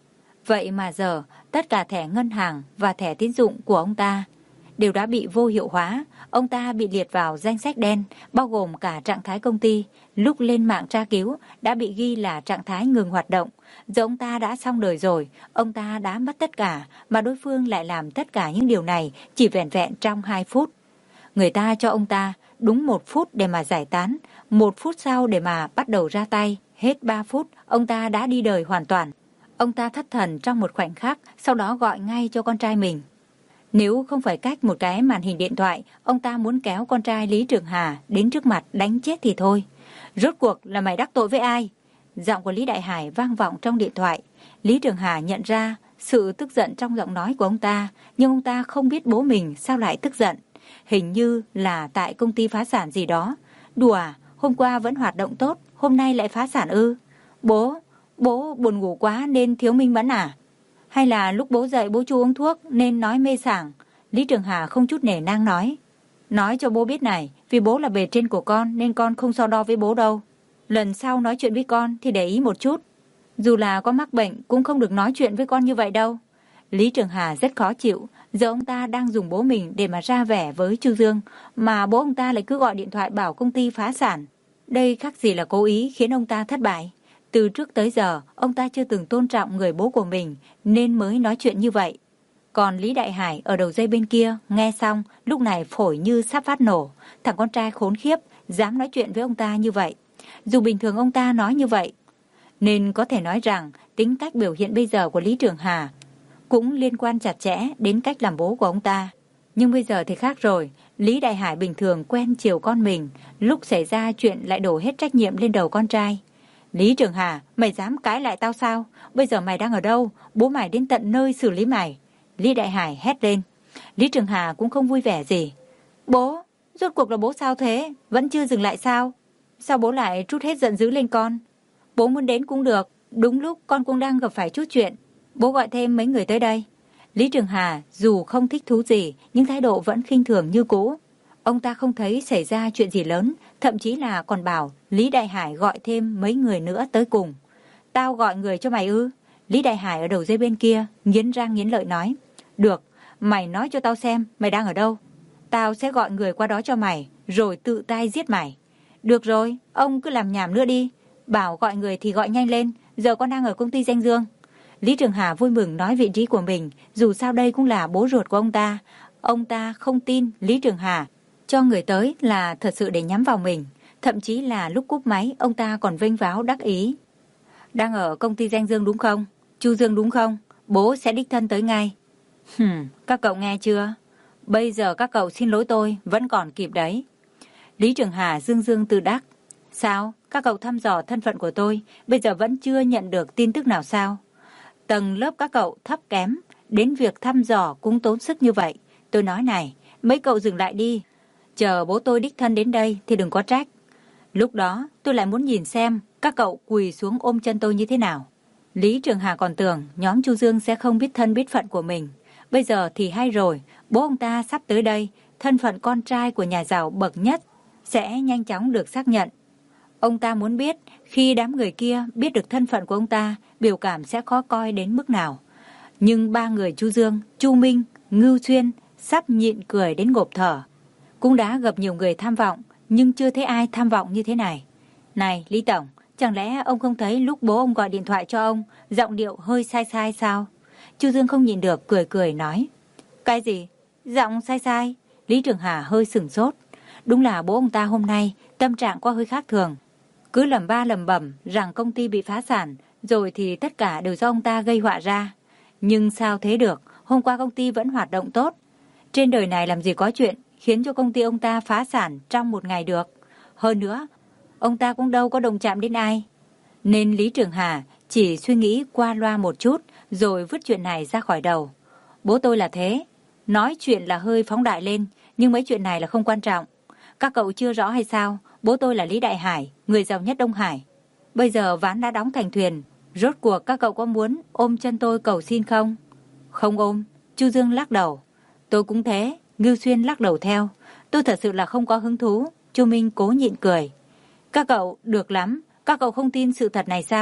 Vậy mà giờ, tất cả thẻ ngân hàng và thẻ tín dụng của ông ta đều đã bị vô hiệu hóa. Ông ta bị liệt vào danh sách đen, bao gồm cả trạng thái công ty. Lúc lên mạng tra cứu, đã bị ghi là trạng thái ngừng hoạt động. Giờ ông ta đã xong đời rồi, ông ta đã mất tất cả, mà đối phương lại làm tất cả những điều này chỉ vẻn vẹn trong hai phút. Người ta cho ông ta đúng một phút để mà giải tán, một phút sau để mà bắt đầu ra tay. Hết ba phút, ông ta đã đi đời hoàn toàn. Ông ta thất thần trong một khoảnh khắc, sau đó gọi ngay cho con trai mình. Nếu không phải cách một cái màn hình điện thoại, ông ta muốn kéo con trai Lý Trường Hà đến trước mặt đánh chết thì thôi. Rốt cuộc là mày đắc tội với ai? Giọng của Lý Đại Hải vang vọng trong điện thoại. Lý Trường Hà nhận ra sự tức giận trong giọng nói của ông ta, nhưng ông ta không biết bố mình sao lại tức giận. Hình như là tại công ty phá sản gì đó. Đùa à, hôm qua vẫn hoạt động tốt, hôm nay lại phá sản ư? Bố, bố buồn ngủ quá nên thiếu minh mẫn à? Hay là lúc bố dậy bố chu uống thuốc nên nói mê sảng? Lý Trường Hà không chút nể nang nói. Nói cho bố biết này, vì bố là bề trên của con nên con không so đo với bố đâu. Lần sau nói chuyện với con thì để ý một chút. Dù là có mắc bệnh cũng không được nói chuyện với con như vậy đâu. Lý Trường Hà rất khó chịu. Giờ ông ta đang dùng bố mình để mà ra vẻ với Chu Dương, mà bố ông ta lại cứ gọi điện thoại bảo công ty phá sản. Đây khác gì là cố ý khiến ông ta thất bại. Từ trước tới giờ, ông ta chưa từng tôn trọng người bố của mình nên mới nói chuyện như vậy. Còn Lý Đại Hải ở đầu dây bên kia, nghe xong, lúc này phổi như sắp phát nổ. Thằng con trai khốn khiếp, dám nói chuyện với ông ta như vậy. Dù bình thường ông ta nói như vậy, nên có thể nói rằng tính cách biểu hiện bây giờ của Lý Trường Hà cũng liên quan chặt chẽ đến cách làm bố của ông ta. Nhưng bây giờ thì khác rồi. Lý Đại Hải bình thường quen chiều con mình, lúc xảy ra chuyện lại đổ hết trách nhiệm lên đầu con trai. Lý Trường Hà, mày dám cãi lại tao sao? Bây giờ mày đang ở đâu? Bố mày đến tận nơi xử lý mày. Lý Đại Hải hét lên. Lý Trường Hà cũng không vui vẻ gì. Bố, rốt cuộc là bố sao thế? Vẫn chưa dừng lại sao? Sao bố lại trút hết giận dữ lên con? Bố muốn đến cũng được. Đúng lúc con cũng đang gặp phải chút chuyện. Bố gọi thêm mấy người tới đây. Lý Trường Hà dù không thích thú gì nhưng thái độ vẫn khinh thường như cũ. Ông ta không thấy xảy ra chuyện gì lớn, thậm chí là còn bảo Lý Đại Hải gọi thêm mấy người nữa tới cùng. Tao gọi người cho mày ư? Lý Đại Hải ở đầu dây bên kia nghiến răng nghiến lợi nói. Được, mày nói cho tao xem mày đang ở đâu. Tao sẽ gọi người qua đó cho mày, rồi tự tay giết mày. Được rồi, ông cứ làm nhảm nữa đi. Bảo gọi người thì gọi nhanh lên, giờ con đang ở công ty Danh Dương. Lý Trường Hà vui mừng nói vị trí của mình, dù sao đây cũng là bố ruột của ông ta. Ông ta không tin Lý Trường Hà cho người tới là thật sự để nhắm vào mình. Thậm chí là lúc cúp máy, ông ta còn vênh váo đắc ý. Đang ở công ty Danh Dương đúng không? Chu Dương đúng không? Bố sẽ đích thân tới ngay. Hừm, các cậu nghe chưa? Bây giờ các cậu xin lỗi tôi, vẫn còn kịp đấy. Lý Trường Hà dương dương tự đắc. Sao? Các cậu thăm dò thân phận của tôi, bây giờ vẫn chưa nhận được tin tức nào sao? Tầng lớp các cậu thấp kém, đến việc thăm dò cũng tốn sức như vậy. Tôi nói này, mấy cậu dừng lại đi. Chờ bố tôi đích thân đến đây thì đừng có trách. Lúc đó tôi lại muốn nhìn xem các cậu quỳ xuống ôm chân tôi như thế nào. Lý Trường Hà còn tưởng nhóm Chu Dương sẽ không biết thân biết phận của mình. Bây giờ thì hay rồi, bố ông ta sắp tới đây, thân phận con trai của nhà giàu bậc nhất sẽ nhanh chóng được xác nhận. Ông ta muốn biết khi đám người kia biết được thân phận của ông ta, biểu cảm sẽ khó coi đến mức nào. Nhưng ba người Chu Dương, Chu Minh, Ngưu Xuyên sắp nhịn cười đến ngộp thở. Cũng đã gặp nhiều người tham vọng, nhưng chưa thấy ai tham vọng như thế này. Này Lý Tổng, chẳng lẽ ông không thấy lúc bố ông gọi điện thoại cho ông, giọng điệu hơi sai sai sao? Chu Dương không nhịn được cười cười nói. Cái gì? Giọng sai sai? Lý Trường Hà hơi sửng sốt. Đúng là bố ông ta hôm nay tâm trạng qua hơi khác thường. Cứ lẩm ba lẩm bẩm rằng công ty bị phá sản, rồi thì tất cả đều do ông ta gây họa ra. Nhưng sao thế được, hôm qua công ty vẫn hoạt động tốt. Trên đời này làm gì có chuyện khiến cho công ty ông ta phá sản trong một ngày được. Hơn nữa, ông ta cũng đâu có đồng chạm đến ai. Nên Lý Trường Hà chỉ suy nghĩ qua loa một chút rồi vứt chuyện này ra khỏi đầu. Bố tôi là thế, nói chuyện là hơi phóng đại lên, nhưng mấy chuyện này là không quan trọng. Các cậu chưa rõ hay sao, bố tôi là Lý Đại Hải, người giàu nhất Đông Hải. Bây giờ ván đã đóng thành thuyền, rốt cuộc các cậu có muốn ôm chân tôi cầu xin không? Không ôm. Chu Dương lắc đầu. Tôi cũng thế. Ngưu Xuyên lắc đầu theo. Tôi thật sự là không có hứng thú. Chu Minh cố nhịn cười. Các cậu được lắm, các cậu không tin sự thật này sao?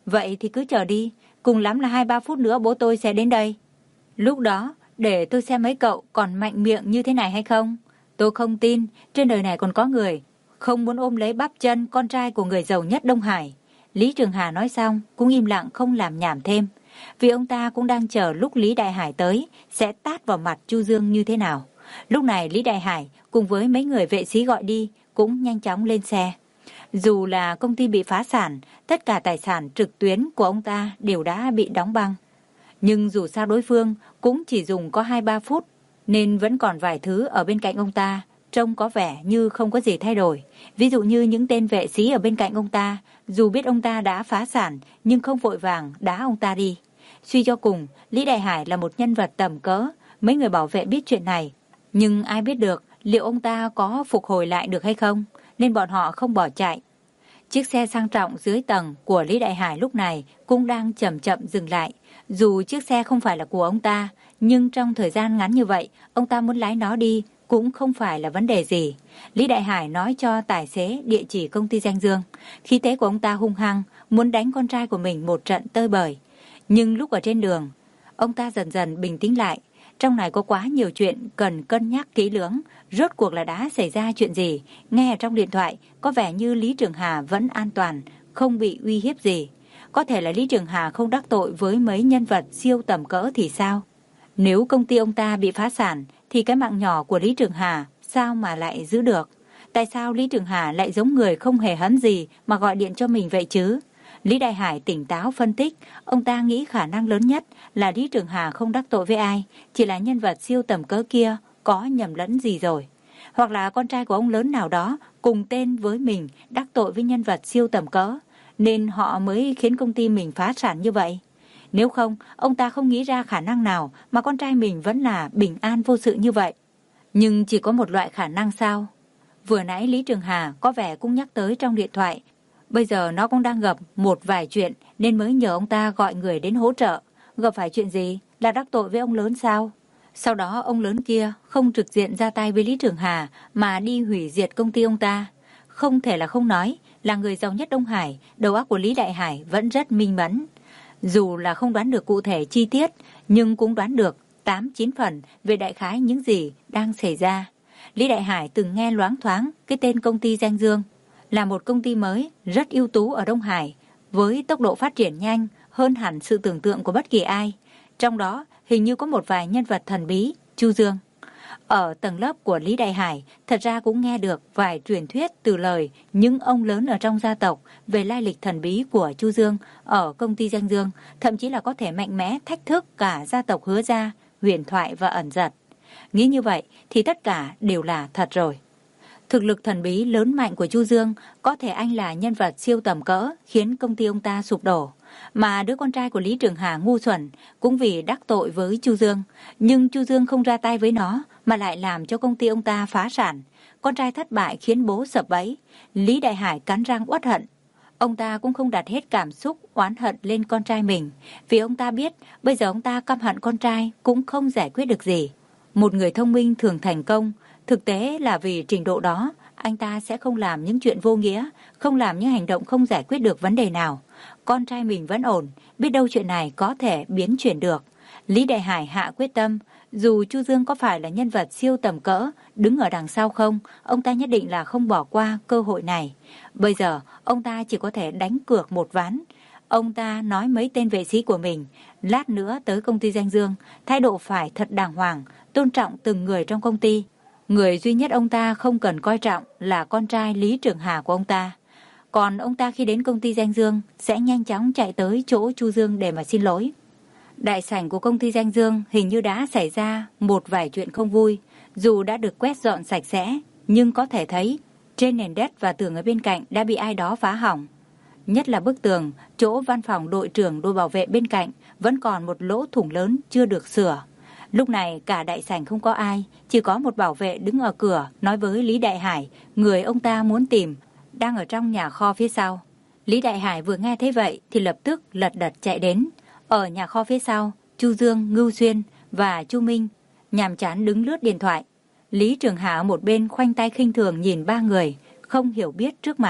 Vậy thì cứ chờ đi, cùng lắm là hai ba phút nữa bố tôi sẽ đến đây. Lúc đó, để tôi xem mấy cậu còn mạnh miệng như thế này hay không. Tôi không tin, trên đời này còn có người không muốn ôm lấy bắp chân con trai của người giàu nhất Đông Hải. Lý Trường Hà nói xong, cũng im lặng không làm nhảm thêm. Vì ông ta cũng đang chờ lúc Lý Đại Hải tới, sẽ tát vào mặt Chu Dương như thế nào. Lúc này Lý Đại Hải cùng với mấy người vệ sĩ gọi đi, cũng nhanh chóng lên xe. Dù là công ty bị phá sản, tất cả tài sản trực tuyến của ông ta đều đã bị đóng băng. Nhưng dù sao đối phương cũng chỉ dùng có hai ba phút, nên vẫn còn vài thứ ở bên cạnh ông ta, trông có vẻ như không có gì thay đổi. Ví dụ như những tên vệ sĩ ở bên cạnh ông ta, dù biết ông ta đã phá sản, nhưng không vội vàng đá ông ta đi. Suy cho cùng, Lý Đại Hải là một nhân vật tầm cỡ, mấy người bảo vệ biết chuyện này. Nhưng ai biết được liệu ông ta có phục hồi lại được hay không, nên bọn họ không bỏ chạy. Chiếc xe sang trọng dưới tầng của Lý Đại Hải lúc này cũng đang chậm chậm dừng lại. Dù chiếc xe không phải là của ông ta, nhưng trong thời gian ngắn như vậy, ông ta muốn lái nó đi cũng không phải là vấn đề gì. Lý Đại Hải nói cho tài xế địa chỉ công ty Danh Dương. Khí thế của ông ta hung hăng, muốn đánh con trai của mình một trận tơi bời. Nhưng lúc ở trên đường, ông ta dần dần bình tĩnh lại. Trong này có quá nhiều chuyện cần cân nhắc kỹ lưỡng. Rốt cuộc là đã xảy ra chuyện gì? Nghe ở trong điện thoại, có vẻ như Lý Trường Hà vẫn an toàn, không bị uy hiếp gì. Có thể là Lý Trường Hà không đắc tội với mấy nhân vật siêu tầm cỡ thì sao? Nếu công ty ông ta bị phá sản, thì cái mạng nhỏ của Lý Trường Hà sao mà lại giữ được? Tại sao Lý Trường Hà lại giống người không hề hấn gì mà gọi điện cho mình vậy chứ? Lý Đại Hải tỉnh táo phân tích, ông ta nghĩ khả năng lớn nhất là Lý Trường Hà không đắc tội với ai, chỉ là nhân vật siêu tầm cỡ kia có nhầm lẫn gì rồi. Hoặc là con trai của ông lớn nào đó cùng tên với mình đắc tội với nhân vật siêu tầm cỡ, nên họ mới khiến công ty mình phá sản như vậy. Nếu không, ông ta không nghĩ ra khả năng nào mà con trai mình vẫn là bình an vô sự như vậy. Nhưng chỉ có một loại khả năng sao? Vừa nãy Lý Trường Hà có vẻ cũng nhắc tới trong điện thoại. Bây giờ nó cũng đang gặp một vài chuyện nên mới nhờ ông ta gọi người đến hỗ trợ. Gặp phải chuyện gì? Là đắc tội với ông lớn sao? Sau đó ông lớn kia không trực diện ra tay với Lý Trường Hà mà đi hủy diệt công ty ông ta. Không thể là không nói, là người giàu nhất Đông Hải, đầu óc của Lý Đại Hải vẫn rất minh mẫn. Dù là không đoán được cụ thể chi tiết, nhưng cũng đoán được tám chín phần về đại khái những gì đang xảy ra. Lý Đại Hải từng nghe loáng thoáng cái tên công ty Danh Dương, là một công ty mới rất ưu tú ở Đông Hải, với tốc độ phát triển nhanh hơn hẳn sự tưởng tượng của bất kỳ ai. Trong đó hình như có một vài nhân vật thần bí, Chu Dương. Ở tầng lớp của Lý Đại Hải, thật ra cũng nghe được vài truyền thuyết từ lời những ông lớn ở trong gia tộc về lai lịch thần bí của Chu Dương ở công ty Danh Dương, thậm chí là có thể mạnh mẽ thách thức cả gia tộc Hứa Gia, Huyền Thoại và Ẩn Giật. Nghĩ như vậy thì tất cả đều là thật rồi. Thực lực thần bí lớn mạnh của Chu Dương, có thể anh là nhân vật siêu tầm cỡ khiến công ty ông ta sụp đổ. Mà đứa con trai của Lý Trường Hà ngu xuẩn cũng vì đắc tội với Chu Dương. Nhưng Chu Dương không ra tay với nó mà lại làm cho công ty ông ta phá sản. Con trai thất bại khiến bố sập bẫy. Lý Đại Hải cắn răng uất hận. Ông ta cũng không đặt hết cảm xúc oán hận lên con trai mình. Vì ông ta biết bây giờ ông ta căm hận con trai cũng không giải quyết được gì. Một người thông minh thường thành công. Thực tế là vì trình độ đó, anh ta sẽ không làm những chuyện vô nghĩa, không làm những hành động không giải quyết được vấn đề nào. Con trai mình vẫn ổn, biết đâu chuyện này có thể biến chuyển được. Lý Đại Hải hạ quyết tâm, dù Chu Dương có phải là nhân vật siêu tầm cỡ, đứng ở đằng sau không, ông ta nhất định là không bỏ qua cơ hội này. Bây giờ, ông ta chỉ có thể đánh cược một ván. Ông ta nói mấy tên vệ sĩ của mình, lát nữa tới công ty Danh Dương, thái độ phải thật đàng hoàng, tôn trọng từng người trong công ty. Người duy nhất ông ta không cần coi trọng là con trai Lý Trường Hà của ông ta. Còn ông ta khi đến công ty Danh Dương sẽ nhanh chóng chạy tới chỗ Chu Dương để mà xin lỗi. Đại sảnh của công ty Danh Dương hình như đã xảy ra một vài chuyện không vui. Dù đã được quét dọn sạch sẽ, nhưng có thể thấy trên nền đất và tường ở bên cạnh đã bị ai đó phá hỏng. Nhất là bức tường, chỗ văn phòng đội trưởng đội bảo vệ bên cạnh vẫn còn một lỗ thủng lớn chưa được sửa. Lúc này cả đại sảnh không có ai, chỉ có một bảo vệ đứng ở cửa nói với Lý Đại Hải, người ông ta muốn tìm, đang ở trong nhà kho phía sau. Lý Đại Hải vừa nghe thấy vậy thì lập tức lật đật chạy đến. Ở nhà kho phía sau, Chu Dương, Ngưu Xuyên và Chu Minh nhàm chán đứng lướt điện thoại. Lý Trường Hà ở một bên khoanh tay khinh thường nhìn ba người, không hiểu biết trước mặt.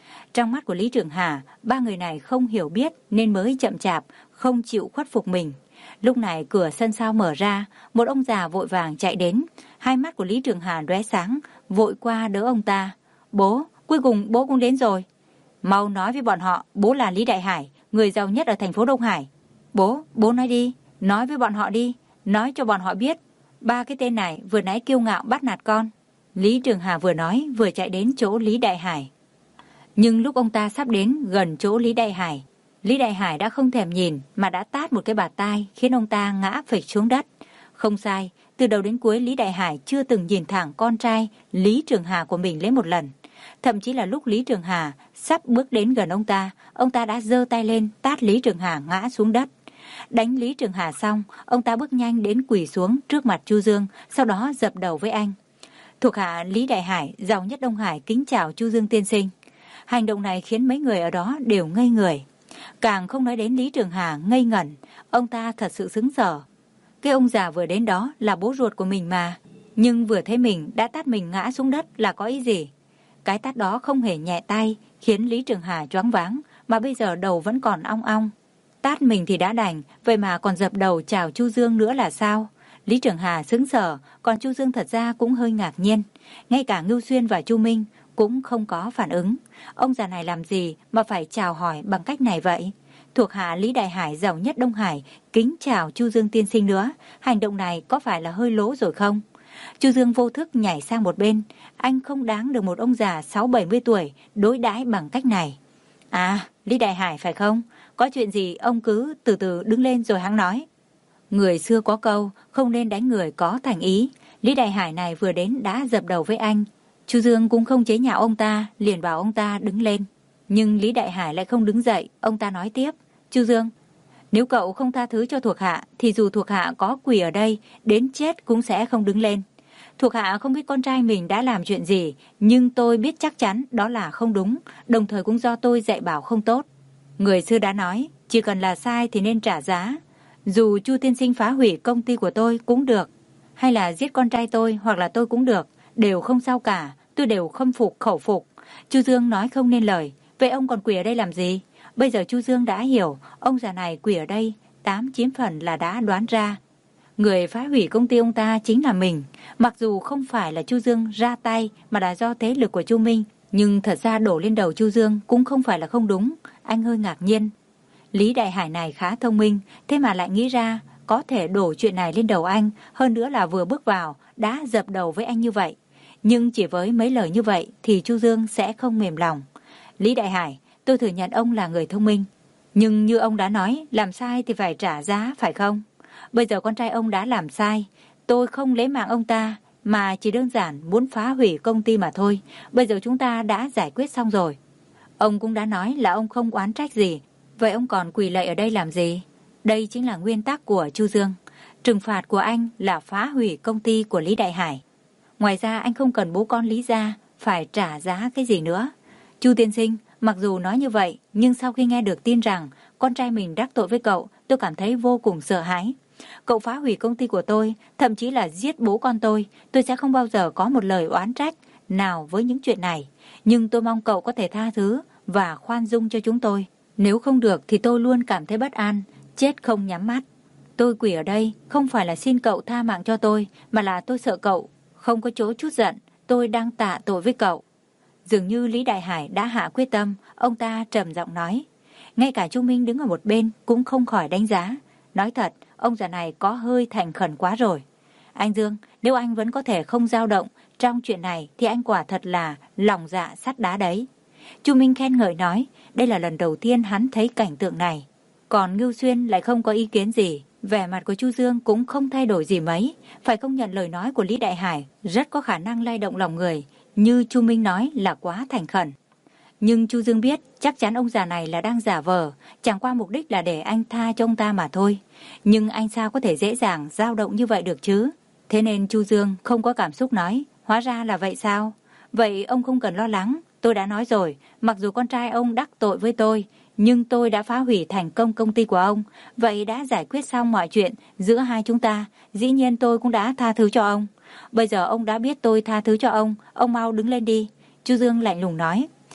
Trong mắt của Lý Trường Hà, ba người này không hiểu biết nên mới chậm chạp, không chịu khuất phục mình. Lúc này cửa sân sau mở ra, một ông già vội vàng chạy đến. Hai mắt của Lý Trường Hà lóe sáng, vội qua đỡ ông ta. Bố, cuối cùng bố cũng đến rồi. Mau nói với bọn họ, bố là Lý Đại Hải, người giàu nhất ở thành phố Đông Hải. Bố, bố nói đi, nói với bọn họ đi, nói cho bọn họ biết. Ba cái tên này vừa nãy kiêu ngạo bắt nạt con. Lý Trường Hà vừa nói vừa chạy đến chỗ Lý Đại Hải. Nhưng lúc ông ta sắp đến gần chỗ Lý Đại Hải, Lý Đại Hải đã không thèm nhìn mà đã tát một cái bạt tai khiến ông ta ngã phịch xuống đất. Không sai, từ đầu đến cuối Lý Đại Hải chưa từng nhìn thẳng con trai Lý Trường Hà của mình lấy một lần. Thậm chí là lúc Lý Trường Hà sắp bước đến gần ông ta, ông ta đã giơ tay lên tát Lý Trường Hà ngã xuống đất. Đánh Lý Trường Hà xong, ông ta bước nhanh đến quỳ xuống trước mặt Chu Dương, sau đó dập đầu với anh. Thuộc hạ Lý Đại Hải, giàu nhất Đông Hải kính chào Chu Dương tiên sinh. Hành động này khiến mấy người ở đó đều ngây người. Càng không nói đến Lý Trường Hà ngây ngẩn, ông ta thật sự sững sờ. Cái ông già vừa đến đó là bố ruột của mình mà, nhưng vừa thấy mình đã tát mình ngã xuống đất là có ý gì? Cái tát đó không hề nhẹ tay, khiến Lý Trường Hà choáng váng, mà bây giờ đầu vẫn còn ong ong. Tát mình thì đã đành, vậy mà còn dập đầu chào Chu Dương nữa là sao? Lý Trường Hà sững sờ, còn Chu Dương thật ra cũng hơi ngạc nhiên. Ngay cả Ngưu Xuyên và Chu Minh cũng không có phản ứng. Ông già này làm gì mà phải chào hỏi bằng cách này vậy? Thuộc hạ Lý Đại Hải giàu nhất Đông Hải kính chào Chu Dương tiên sinh nữa. Hành động này có phải là hơi lố rồi không? Chu Dương vô thức nhảy sang một bên. Anh không đáng được một ông già sáu bảy mươi tuổi đối đãi bằng cách này. À, Lý Đại Hải phải không? Có chuyện gì ông cứ từ từ đứng lên rồi hẵng nói. Người xưa có câu không nên đánh người có thành ý. Lý Đại Hải này vừa đến đã dập đầu với anh. Chu Dương cũng không chế nhạo ông ta, liền bảo ông ta đứng lên. Nhưng Lý Đại Hải lại không đứng dậy. Ông ta nói tiếp: Chu Dương, nếu cậu không tha thứ cho thuộc hạ thì dù thuộc hạ có quỳ ở đây đến chết cũng sẽ không đứng lên. Thuộc hạ không biết con trai mình đã làm chuyện gì, nhưng tôi biết chắc chắn đó là không đúng, đồng thời cũng do tôi dạy bảo không tốt. Người xưa đã nói, chỉ cần là sai thì nên trả giá. Dù Chu tiên sinh phá hủy công ty của tôi cũng được, hay là giết con trai tôi hoặc là tôi cũng được, đều không sao cả, tôi đều khâm phục khẩu phục. Chu Dương nói không nên lời, vậy ông còn quỳ ở đây làm gì? Bây giờ Chu Dương đã hiểu, ông già này quỳ ở đây, tám chín phần là đã đoán ra. Người phá hủy công ty ông ta chính là mình. Mặc dù không phải là Chu Dương ra tay mà là do thế lực của Chu Minh, nhưng thật ra đổ lên đầu Chu Dương cũng không phải là không đúng. Anh hơi ngạc nhiên. Lý Đại Hải này khá thông minh, thế mà lại nghĩ ra có thể đổ chuyện này lên đầu anh, hơn nữa là vừa bước vào đã dập đầu với anh như vậy. Nhưng chỉ với mấy lời như vậy thì Chu Dương sẽ không mềm lòng. Lý Đại Hải, tôi thừa nhận ông là người thông minh, nhưng như ông đã nói, làm sai thì phải trả giá, phải không? Bây giờ con trai ông đã làm sai, tôi không lấy mạng ông ta, mà chỉ đơn giản muốn phá hủy công ty mà thôi. Bây giờ chúng ta đã giải quyết xong rồi. Ông cũng đã nói là ông không oán trách gì, vậy ông còn quỳ lạy ở đây làm gì? Đây chính là nguyên tắc của Chu Dương. Trừng phạt của anh là phá hủy công ty của Lý Đại Hải. Ngoài ra anh không cần bố con Lý gia phải trả giá cái gì nữa. Chu tiên sinh, mặc dù nói như vậy, nhưng sau khi nghe được tin rằng con trai mình đắc tội với cậu, tôi cảm thấy vô cùng sợ hãi. Cậu phá hủy công ty của tôi, thậm chí là giết bố con tôi, tôi sẽ không bao giờ có một lời oán trách nào với những chuyện này. Nhưng tôi mong cậu có thể tha thứ và khoan dung cho chúng tôi. Nếu không được thì tôi luôn cảm thấy bất an, chết không nhắm mắt. Tôi quỳ ở đây không phải là xin cậu tha mạng cho tôi, mà là tôi sợ cậu không có chỗ chút giận, tôi đang tạ tội với cậu. Dường như Lý Đại Hải đã hạ quyết tâm, ông ta trầm giọng nói. Ngay cả Chu Minh đứng ở một bên cũng không khỏi đánh giá. Nói thật, ông già này có hơi thành khẩn quá rồi. Anh Dương, nếu anh vẫn có thể không dao động trong chuyện này thì anh quả thật là lòng dạ sắt đá đấy. Chu Minh khen ngợi nói, đây là lần đầu tiên hắn thấy cảnh tượng này. Còn Ngưu Xuyên lại không có ý kiến gì. Vẻ mặt của Chu Dương cũng không thay đổi gì mấy. Phải công nhận lời nói của Lý Đại Hải rất có khả năng lay động lòng người. Như Chu Minh nói là quá thành khẩn. Nhưng Chu Dương biết chắc chắn ông già này là đang giả vờ, chẳng qua mục đích là để anh tha cho ông ta mà thôi. Nhưng anh sao có thể dễ dàng dao động như vậy được chứ? Thế nên Chu Dương không có cảm xúc nói, hóa ra là vậy sao? Vậy ông không cần lo lắng, tôi đã nói rồi, mặc dù con trai ông đắc tội với tôi, nhưng tôi đã phá hủy thành công công ty của ông, vậy đã giải quyết xong mọi chuyện giữa hai chúng ta, dĩ nhiên tôi cũng đã tha thứ cho ông. Bây giờ ông đã biết tôi tha thứ cho ông, ông mau đứng lên đi. Chu Dương lạnh lùng nói.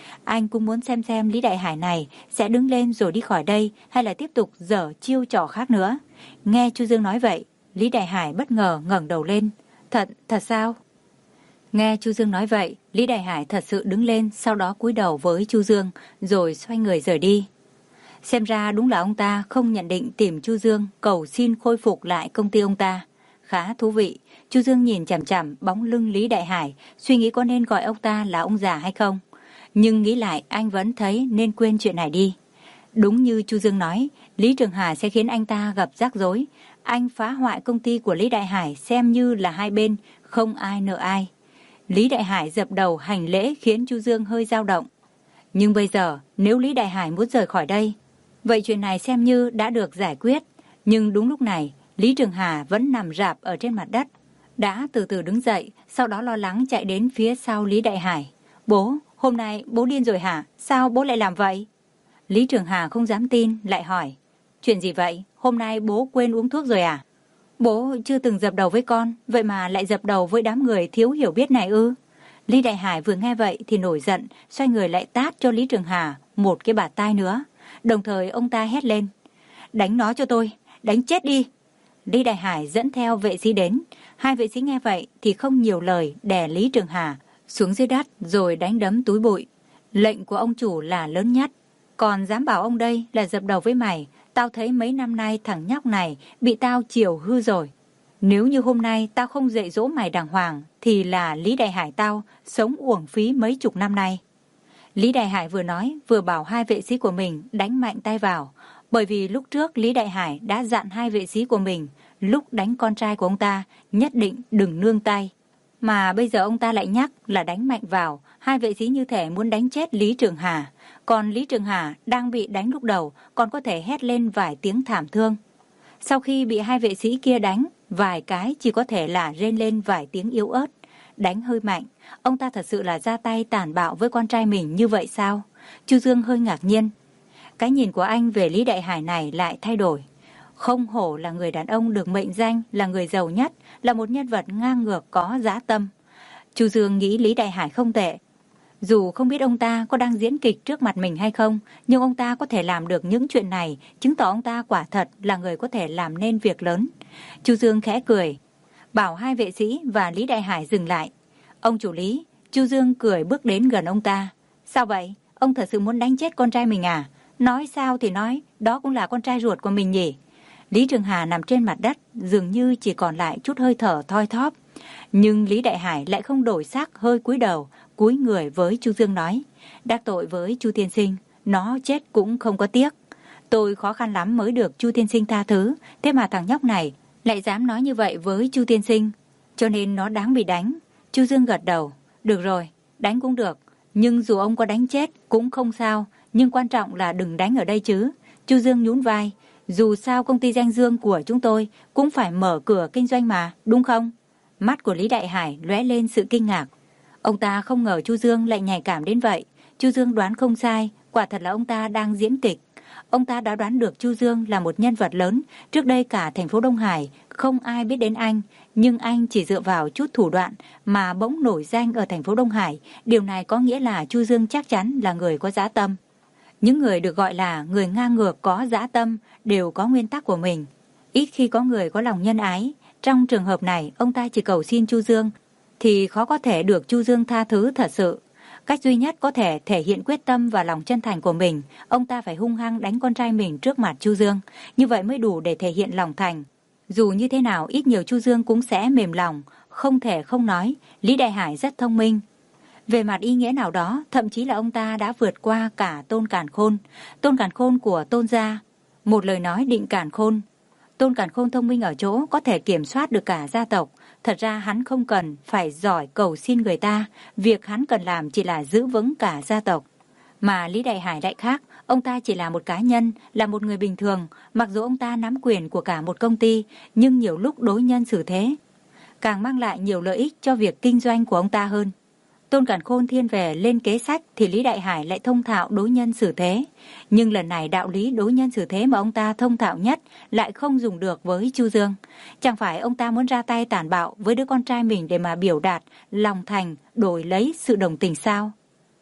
Anh cũng muốn xem xem Lý Đại Hải này sẽ đứng lên rồi đi khỏi đây hay là tiếp tục giở chiêu trò khác nữa. Nghe Chu Dương nói vậy, Lý Đại Hải bất ngờ ngẩng đầu lên. Thật, thật sao? Nghe Chu Dương nói vậy, Lý Đại Hải thật sự đứng lên, sau đó cúi đầu với Chu Dương, rồi xoay người rời đi. Xem ra đúng là ông ta không nhận định tìm Chu Dương cầu xin khôi phục lại công ty ông ta. Khá thú vị. Chu Dương nhìn chằm chằm bóng lưng Lý Đại Hải, suy nghĩ có nên gọi ông ta là ông già hay không. Nhưng nghĩ lại anh vẫn thấy nên quên chuyện này đi. Đúng như Chu Dương nói, Lý Trường Hà sẽ khiến anh ta gặp rắc rối. Anh phá hoại công ty của Lý Đại Hải xem như là hai bên, không ai nợ ai. Lý Đại Hải dập đầu hành lễ khiến Chu Dương hơi dao động. Nhưng bây giờ, nếu Lý Đại Hải muốn rời khỏi đây, vậy chuyện này xem như đã được giải quyết. Nhưng đúng lúc này, Lý Trường Hà vẫn nằm rạp ở trên mặt đất. Đã từ từ đứng dậy, sau đó lo lắng chạy đến phía sau Lý Đại Hải. Bố, hôm nay bố điên rồi hả? Sao bố lại làm vậy? Lý Trường Hà không dám tin, lại hỏi. Chuyện gì vậy? Hôm nay bố quên uống thuốc rồi à? Bố chưa từng dập đầu với con, vậy mà lại dập đầu với đám người thiếu hiểu biết này ư? Lý Đại Hải vừa nghe vậy thì nổi giận, xoay người lại tát cho Lý Trường Hà một cái bạt tai nữa. Đồng thời ông ta hét lên. Đánh nó cho tôi, đánh chết đi. Lý Đại Hải dẫn theo vệ sĩ đến. Hai vệ sĩ nghe vậy thì không nhiều lời đè Lý Trường Hà xuống dưới đất rồi đánh đấm túi bụi. Lệnh của ông chủ là lớn nhất. Còn dám bảo ông đây là dập đầu với mày. Tao thấy mấy năm nay thằng nhóc này bị tao chiều hư rồi. Nếu như hôm nay tao không dạy dỗ mày đàng hoàng thì là Lý Đại Hải tao sống uổng phí mấy chục năm nay. Lý Đại Hải vừa nói vừa bảo hai vệ sĩ của mình đánh mạnh tay vào. Bởi vì lúc trước Lý Đại Hải đã dặn hai vệ sĩ của mình lúc đánh con trai của ông ta nhất định đừng nương tay. Mà bây giờ ông ta lại nhắc là đánh mạnh vào. Hai vệ sĩ như thể muốn đánh chết Lý Trường Hà. Còn Lý Trường Hà đang bị đánh lúc đầu còn có thể hét lên vài tiếng thảm thương. Sau khi bị hai vệ sĩ kia đánh, vài cái chỉ có thể là rên lên vài tiếng yếu ớt. Đánh hơi mạnh, ông ta thật sự là ra tay tàn bạo với con trai mình như vậy sao? Chu Dương hơi ngạc nhiên. Cái nhìn của anh về Lý Đại Hải này lại thay đổi. Không hổ là người đàn ông được mệnh danh là người giàu nhất, là một nhân vật ngang ngược có dã tâm. Chu Dương nghĩ Lý Đại Hải không tệ. Dù không biết ông ta có đang diễn kịch trước mặt mình hay không, nhưng ông ta có thể làm được những chuyện này, chứng tỏ ông ta quả thật là người có thể làm nên việc lớn. Chu Dương khẽ cười, bảo hai vệ sĩ và Lý Đại Hải dừng lại. Ông chủ Lý, Chu Dương cười bước đến gần ông ta. Sao vậy? Ông thật sự muốn đánh chết con trai mình à? Nói sao thì nói, đó cũng là con trai ruột của mình nhỉ? Lý Trường Hà nằm trên mặt đất, dường như chỉ còn lại chút hơi thở thoi thóp. Nhưng Lý Đại Hải lại không đổi sắc, hơi cúi đầu, cúi người với Chu Dương nói. Đắc tội với Chu tiên sinh, nó chết cũng không có tiếc. Tôi khó khăn lắm mới được Chu tiên sinh tha thứ, thế mà thằng nhóc này lại dám nói như vậy với Chu tiên sinh, cho nên nó đáng bị đánh. Chu Dương gật đầu. Được rồi, đánh cũng được, nhưng dù ông có đánh chết cũng không sao, nhưng quan trọng là đừng đánh ở đây chứ. Chu Dương nhún vai. Dù sao công ty danh dương của chúng tôi cũng phải mở cửa kinh doanh mà, đúng không? Mắt của Lý Đại Hải lóe lên sự kinh ngạc. Ông ta không ngờ Chu Dương lại nhạy cảm đến vậy. Chu Dương đoán không sai, quả thật là ông ta đang diễn kịch. Ông ta đã đoán được Chu Dương là một nhân vật lớn. Trước đây cả thành phố Đông Hải không ai biết đến anh, nhưng anh chỉ dựa vào chút thủ đoạn mà bỗng nổi danh ở thành phố Đông Hải. Điều này có nghĩa là Chu Dương chắc chắn là người có dã tâm. Những người được gọi là người ngang ngược có dã tâm đều có nguyên tắc của mình. Ít khi có người có lòng nhân ái. Trong trường hợp này, ông ta chỉ cầu xin Chu Dương thì khó có thể được Chu Dương tha thứ thật sự. Cách duy nhất có thể thể hiện quyết tâm và lòng chân thành của mình, ông ta phải hung hăng đánh con trai mình trước mặt Chu Dương. Như vậy mới đủ để thể hiện lòng thành. Dù như thế nào, ít nhiều Chu Dương cũng sẽ mềm lòng. Không thể không nói, Lý Đại Hải rất thông minh. Về mặt ý nghĩa nào đó, thậm chí là ông ta đã vượt qua cả Tôn Càn Khôn. Tôn Càn Khôn của Tôn gia, một lời nói định càn khôn. Tôn Càn Khôn thông minh ở chỗ có thể kiểm soát được cả gia tộc. Thật ra hắn không cần phải giỏi cầu xin người ta, việc hắn cần làm chỉ là giữ vững cả gia tộc. Mà Lý Đại Hải lại khác, ông ta chỉ là một cá nhân, là một người bình thường. Mặc dù ông ta nắm quyền của cả một công ty, nhưng nhiều lúc đối nhân xử thế càng mang lại nhiều lợi ích cho việc kinh doanh của ông ta hơn. Tôn Càn Khôn thiên về lên kế sách thì Lý Đại Hải lại thông thạo đối nhân xử thế. Nhưng lần này đạo lý đối nhân xử thế mà ông ta thông thạo nhất lại không dùng được với Chu Dương. Chẳng phải ông ta muốn ra tay tàn bạo với đứa con trai mình để mà biểu đạt lòng thành đổi lấy sự đồng tình sao?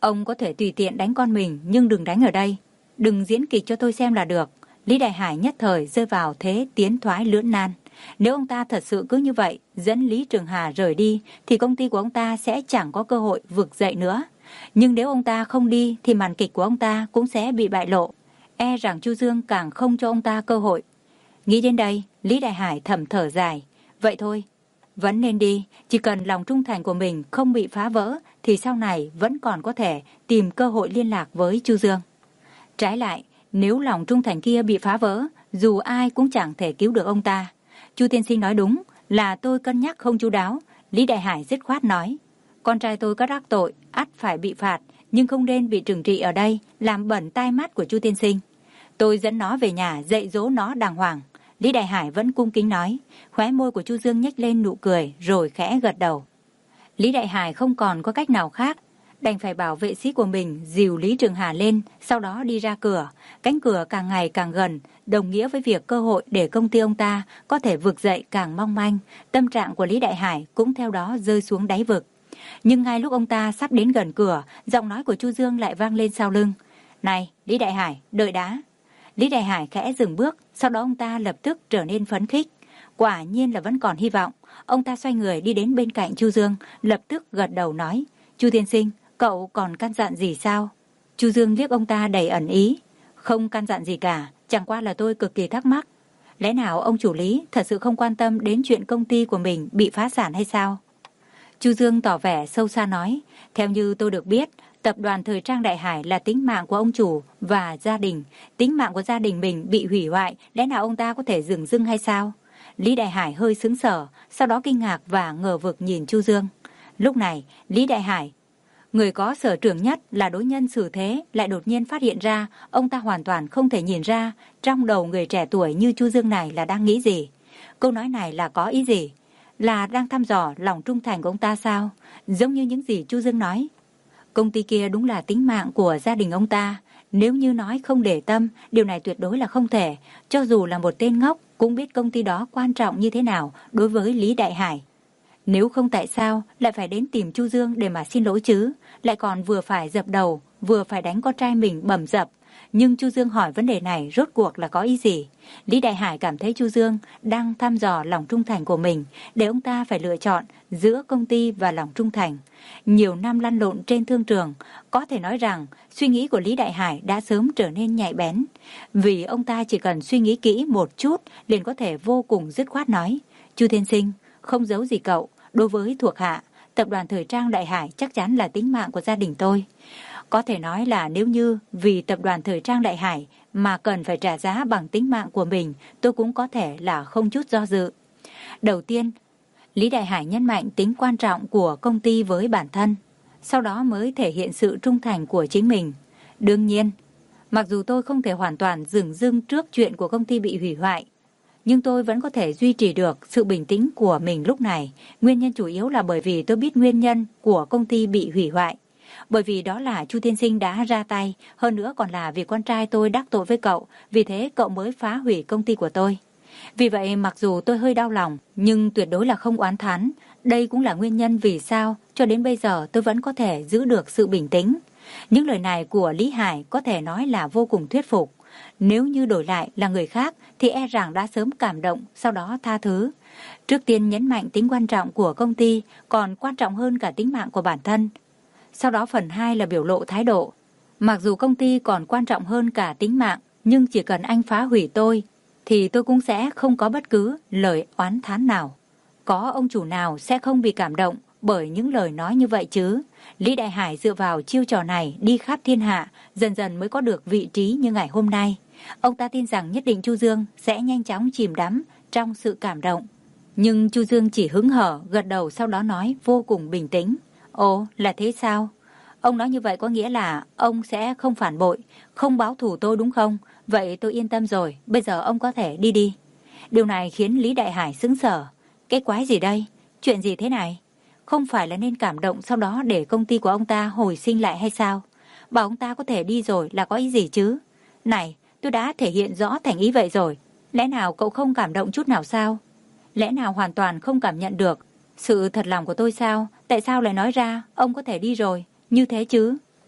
Ông có thể tùy tiện đánh con mình, nhưng đừng đánh ở đây. Đừng diễn kịch cho tôi xem là được. Lý Đại Hải nhất thời rơi vào thế tiến thoái lưỡng nan. Nếu ông ta thật sự cứ như vậy, dẫn Lý Trường Hà rời đi, thì công ty của ông ta sẽ chẳng có cơ hội vực dậy nữa. Nhưng nếu ông ta không đi, thì màn kịch của ông ta cũng sẽ bị bại lộ. E rằng Chu Dương càng không cho ông ta cơ hội. Nghĩ đến đây, Lý Đại Hải thầm thở dài. Vậy thôi, vẫn nên đi. Chỉ cần lòng trung thành của mình không bị phá vỡ, thì sau này vẫn còn có thể tìm cơ hội liên lạc với Chu Dương. Trái lại, nếu lòng trung thành kia bị phá vỡ, dù ai cũng chẳng thể cứu được ông ta. Chu tiên sinh nói đúng, là tôi cân nhắc không chu đáo. Lý Đại Hải dứt khoát nói. Con trai tôi có đắc tội, ắt phải bị phạt, nhưng không nên bị trừng trị ở đây, làm bẩn tai mắt của Chu tiên sinh. Tôi dẫn nó về nhà dạy dỗ nó đàng hoàng. Lý Đại Hải vẫn cung kính nói. Khóe môi của Chu Dương nhếch lên nụ cười, rồi khẽ gật đầu. Lý Đại Hải không còn có cách nào khác, đành phải bảo vệ sĩ của mình dìu Lý Trường Hà lên, sau đó đi ra cửa. Cánh cửa càng ngày càng gần, đồng nghĩa với việc cơ hội để công ty ông ta có thể vực dậy càng mong manh. Tâm trạng của Lý Đại Hải cũng theo đó rơi xuống đáy vực. Nhưng ngay lúc ông ta sắp đến gần cửa, giọng nói của Chu Dương lại vang lên sau lưng. Này, Lý Đại Hải, đợi đã. Lý Đại Hải khẽ dừng bước, sau đó ông ta lập tức trở nên phấn khích. Quả nhiên là vẫn còn hy vọng. Ông ta xoay người đi đến bên cạnh Chu Dương, lập tức gật đầu nói. Chu tiên sinh, cậu còn căn dặn gì sao? Chu Dương liếc ông ta đầy ẩn ý. Không căn dặn gì cả, chẳng qua là tôi cực kỳ thắc mắc. Lẽ nào ông chủ Lý thật sự không quan tâm đến chuyện công ty của mình bị phá sản hay sao? Chu Dương tỏ vẻ sâu xa nói. Theo như tôi được biết, tập đoàn Thời Trang Đại Hải là tính mạng của ông chủ và gia đình. Tính mạng của gia đình mình bị hủy hoại, lẽ nào ông ta có thể dừng dưng hay sao? Lý Đại Hải hơi sững sờ, sau đó kinh ngạc và ngờ vực nhìn Chu Dương. Lúc này, Lý Đại Hải, người có sở trường nhất là đối nhân xử thế, lại đột nhiên phát hiện ra ông ta hoàn toàn không thể nhìn ra trong đầu người trẻ tuổi như Chu Dương này là đang nghĩ gì. Câu nói này là có ý gì? Là đang thăm dò lòng trung thành của ông ta sao? Giống như những gì Chu Dương nói. Công ty kia đúng là tính mạng của gia đình ông ta. Nếu như nói không để tâm, điều này tuyệt đối là không thể. Cho dù là một tên ngốc cũng biết công ty đó quan trọng như thế nào đối với Lý Đại Hải. Nếu không tại sao lại phải đến tìm Chu Dương để mà xin lỗi chứ? Lại còn vừa phải dập đầu, vừa phải đánh con trai mình bầm dập. Nhưng Chu Dương hỏi vấn đề này rốt cuộc là có ý gì? Lý Đại Hải cảm thấy Chu Dương đang thăm dò lòng trung thành của mình, để ông ta phải lựa chọn giữa công ty và lòng trung thành. Nhiều năm lăn lộn trên thương trường, có thể nói rằng suy nghĩ của Lý Đại Hải đã sớm trở nên nhạy bén. Vì ông ta chỉ cần suy nghĩ kỹ một chút liền có thể vô cùng dứt khoát nói. Chu tiên sinh, không giấu gì cậu, đối với thuộc hạ, tập đoàn Thời Trang Đại Hải chắc chắn là tính mạng của gia đình tôi. Có thể nói là nếu như vì tập đoàn Thời Trang Đại Hải mà cần phải trả giá bằng tính mạng của mình, tôi cũng có thể là không chút do dự. Đầu tiên, Lý Đại Hải nhấn mạnh tính quan trọng của công ty với bản thân, sau đó mới thể hiện sự trung thành của chính mình. Đương nhiên, mặc dù tôi không thể hoàn toàn dửng dưng trước chuyện của công ty bị hủy hoại, nhưng tôi vẫn có thể duy trì được sự bình tĩnh của mình lúc này. Nguyên nhân chủ yếu là bởi vì tôi biết nguyên nhân của công ty bị hủy hoại. Bởi vì đó là Chu tiên sinh đã ra tay, hơn nữa còn là vì con trai tôi đắc tội với cậu, vì thế cậu mới phá hủy công ty của tôi. Vì vậy mặc dù tôi hơi đau lòng, nhưng tuyệt đối là không oán thán. Đây cũng là nguyên nhân vì sao cho đến bây giờ tôi vẫn có thể giữ được sự bình tĩnh. Những lời này của Lý Hải có thể nói là vô cùng thuyết phục. Nếu như đổi lại là người khác thì e rằng đã sớm cảm động, sau đó tha thứ. Trước tiên nhấn mạnh tính quan trọng của công ty, còn quan trọng hơn cả tính mạng của bản thân. Sau đó phần hai là biểu lộ thái độ. Mặc dù công ty còn quan trọng hơn cả tính mạng, nhưng chỉ cần anh phá hủy tôi, thì tôi cũng sẽ không có bất cứ lời oán thán nào. Có ông chủ nào sẽ không bị cảm động bởi những lời nói như vậy chứ? Lý Đại Hải dựa vào chiêu trò này đi khắp thiên hạ, dần dần mới có được vị trí như ngày hôm nay. Ông ta tin rằng nhất định Chu Dương sẽ nhanh chóng chìm đắm trong sự cảm động. Nhưng Chu Dương chỉ hứng hở, gật đầu, sau đó nói vô cùng bình tĩnh. Ồ, là thế sao? Ông nói như vậy có nghĩa là ông sẽ không phản bội, không báo thù tôi đúng không? Vậy tôi yên tâm rồi, bây giờ ông có thể đi đi. Điều này khiến Lý Đại Hải sững sờ. Cái quái gì đây? Chuyện gì thế này? Không phải là nên cảm động sau đó để công ty của ông ta hồi sinh lại hay sao? Bảo ông ta có thể đi rồi là có ý gì chứ? Này, tôi đã thể hiện rõ thành ý vậy rồi. Lẽ nào cậu không cảm động chút nào sao? Lẽ nào hoàn toàn không cảm nhận được sự thật lòng của tôi sao? Tại sao lại nói ra ông có thể đi rồi? Như thế chứ?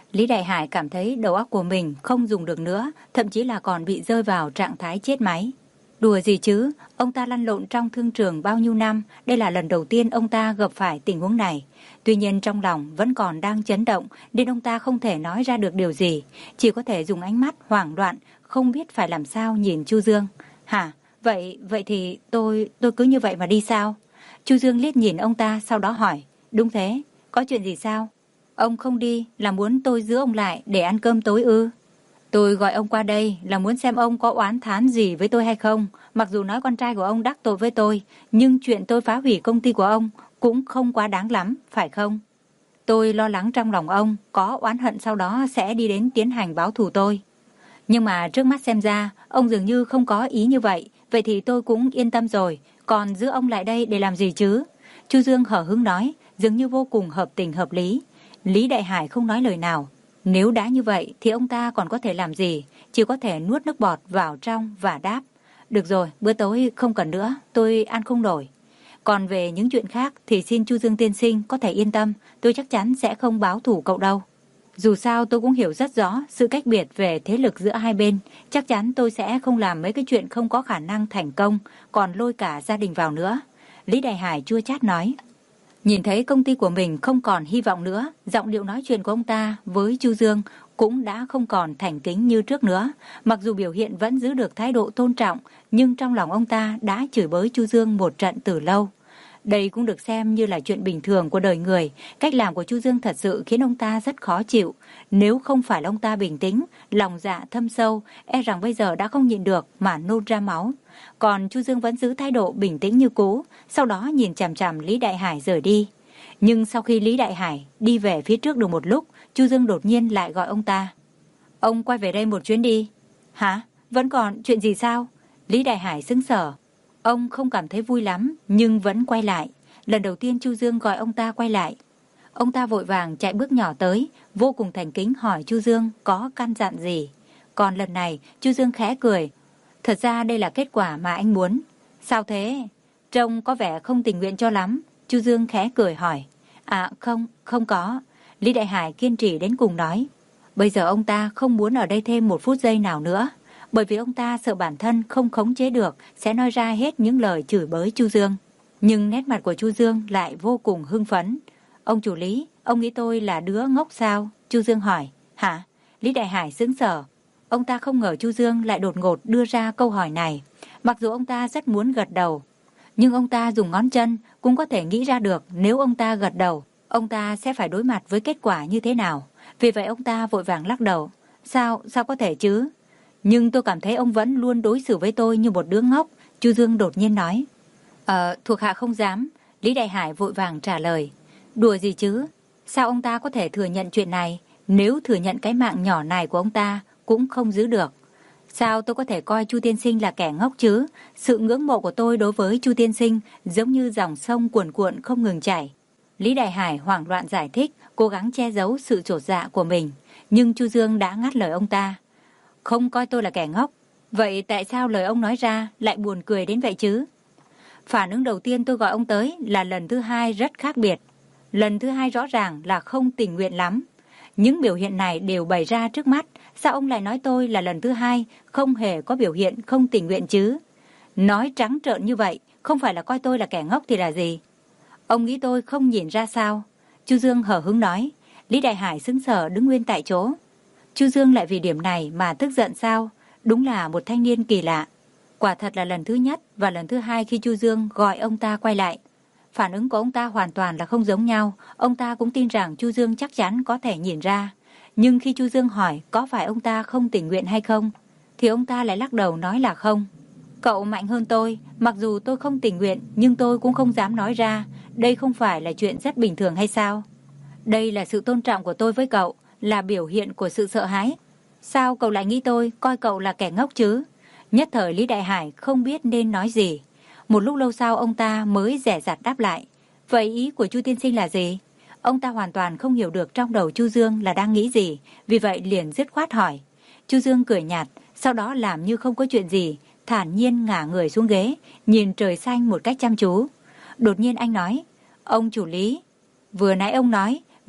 Lý Đại Hải cảm thấy đầu óc của mình không dùng được nữa, thậm chí là còn bị rơi vào trạng thái chết máy. Đùa gì chứ, ông ta lăn lộn trong thương trường bao nhiêu năm, đây là lần đầu tiên ông ta gặp phải tình huống này. Tuy nhiên trong lòng vẫn còn đang chấn động nên ông ta không thể nói ra được điều gì, chỉ có thể dùng ánh mắt hoảng loạn, không biết phải làm sao nhìn Chu Dương. Hả? Vậy, vậy thì tôi, tôi cứ như vậy mà đi sao? Chu Dương liếc nhìn ông ta sau đó hỏi. Đúng thế, có chuyện gì sao? Ông không đi là muốn tôi giữ ông lại để ăn cơm tối ư? Tôi gọi ông qua đây là muốn xem ông có oán thán gì với tôi hay không. Mặc dù nói con trai của ông đắc tội với tôi, nhưng chuyện tôi phá hủy công ty của ông cũng không quá đáng lắm, phải không? Tôi lo lắng trong lòng ông có oán hận sau đó sẽ đi đến tiến hành báo thù tôi. Nhưng mà trước mắt xem ra, ông dường như không có ý như vậy. Vậy thì tôi cũng yên tâm rồi. Còn giữ ông lại đây để làm gì chứ? Chu Dương hở hứng nói, dường như vô cùng hợp tình hợp lý. Lý Đại Hải không nói lời nào. Nếu đã như vậy thì ông ta còn có thể làm gì? Chỉ có thể nuốt nước bọt vào trong và đáp. Được rồi, bữa tối không cần nữa, tôi ăn không nổi. Còn về những chuyện khác thì xin Chu Dương tiên sinh có thể yên tâm, tôi chắc chắn sẽ không báo thù cậu đâu. Dù sao tôi cũng hiểu rất rõ sự cách biệt về thế lực giữa hai bên, chắc chắn tôi sẽ không làm mấy cái chuyện không có khả năng thành công, còn lôi cả gia đình vào nữa. Lý Đại Hải chua chát nói. Nhìn thấy công ty của mình không còn hy vọng nữa, giọng điệu nói chuyện của ông ta với Chu Dương cũng đã không còn thành kính như trước nữa. Mặc dù biểu hiện vẫn giữ được thái độ tôn trọng, nhưng trong lòng ông ta đã chửi bới Chu Dương một trận từ lâu. Đây cũng được xem như là chuyện bình thường của đời người. Cách làm của Chu Dương thật sự khiến ông ta rất khó chịu. Nếu không phải là ông ta bình tĩnh, lòng dạ thâm sâu, e rằng bây giờ đã không nhịn được mà nôn ra máu. Còn Chu Dương vẫn giữ thái độ bình tĩnh như cũ, sau đó nhìn chằm chằm Lý Đại Hải rời đi. Nhưng sau khi Lý Đại Hải đi về phía trước được một lúc, Chu Dương đột nhiên lại gọi ông ta. Ông quay về đây một chuyến đi. Hả? Vẫn còn chuyện gì sao? Lý Đại Hải sững sờ. Ông không cảm thấy vui lắm, nhưng vẫn quay lại. Lần đầu tiên Chu Dương gọi ông ta quay lại. Ông ta vội vàng chạy bước nhỏ tới, vô cùng thành kính hỏi Chu Dương có căn dặn gì. Còn lần này, Chu Dương khẽ cười. Thật ra đây là kết quả mà anh muốn. Sao thế? Trông có vẻ không tình nguyện cho lắm. Chu Dương khẽ cười hỏi. À không, không có. Lý Đại Hải kiên trì đến cùng nói. Bây giờ ông ta không muốn ở đây thêm một phút giây nào nữa. Bởi vì ông ta sợ bản thân không khống chế được sẽ nói ra hết những lời chửi bới Chu Dương. Nhưng nét mặt của Chu Dương lại vô cùng hưng phấn. Ông chủ Lý, ông nghĩ tôi là đứa ngốc sao? Chu Dương hỏi. Hả? Lý Đại Hải sững sờ. Ông ta không ngờ Chu Dương lại đột ngột đưa ra câu hỏi này. Mặc dù ông ta rất muốn gật đầu, nhưng ông ta dùng ngón chân cũng có thể nghĩ ra được nếu ông ta gật đầu, ông ta sẽ phải đối mặt với kết quả như thế nào. Vì vậy ông ta vội vàng lắc đầu. Sao, sao có thể chứ? Nhưng tôi cảm thấy ông vẫn luôn đối xử với tôi như một đứa ngốc, Chu Dương đột nhiên nói. Ờ, thuộc hạ không dám. Lý Đại Hải vội vàng trả lời. Đùa gì chứ? Sao ông ta có thể thừa nhận chuyện này? Nếu thừa nhận cái mạng nhỏ này của ông ta cũng không giữ được. Sao tôi có thể coi Chu tiên sinh là kẻ ngốc chứ? Sự ngưỡng mộ của tôi đối với Chu tiên sinh giống như dòng sông cuồn cuộn không ngừng chảy. Lý Đại Hải hoảng loạn giải thích, cố gắng che giấu sự chột dạ của mình. Nhưng Chu Dương đã ngắt lời ông ta. Không coi tôi là kẻ ngốc. Vậy tại sao lời ông nói ra lại buồn cười đến vậy chứ? Phản ứng đầu tiên tôi gọi ông tới là lần thứ hai rất khác biệt. Lần thứ hai rõ ràng là không tình nguyện lắm. Những biểu hiện này đều bày ra trước mắt. Sao ông lại nói tôi là lần thứ hai không hề có biểu hiện không tình nguyện chứ? Nói trắng trợn như vậy, không phải là coi tôi là kẻ ngốc thì là gì? Ông nghĩ tôi không nhìn ra sao? Chu Dương hờ hững nói. Lý Đại Hải sững sờ đứng nguyên tại chỗ. Chu Dương lại vì điểm này mà tức giận sao? Đúng là một thanh niên kỳ lạ. Quả thật là lần thứ nhất và lần thứ hai khi Chu Dương gọi ông ta quay lại. Phản ứng của ông ta hoàn toàn là không giống nhau. Ông ta cũng tin rằng Chu Dương chắc chắn có thể nhìn ra. Nhưng khi Chu Dương hỏi có phải ông ta không tình nguyện hay không, thì ông ta lại lắc đầu nói là không. Cậu mạnh hơn tôi, mặc dù tôi không tình nguyện nhưng tôi cũng không dám nói ra. Đây không phải là chuyện rất bình thường hay sao? Đây là sự tôn trọng của tôi với cậu, là biểu hiện của sự sợ hãi. Sao cậu lại nghĩ tôi coi cậu là kẻ ngốc chứ? Nhất thời Lý Đại Hải không biết nên nói gì. Một lúc lâu sau ông ta mới dè dặt đáp lại. Vậy ý của Chu tiên sinh là gì? Ông ta hoàn toàn không hiểu được trong đầu Chu Dương là đang nghĩ gì, vì vậy liền dứt khoát hỏi. Chu Dương cười nhạt, sau đó làm như không có chuyện gì, thản nhiên ngả người xuống ghế, nhìn trời xanh một cách chăm chú. Đột nhiên anh nói, ông chủ Lý, vừa nãy ông nói,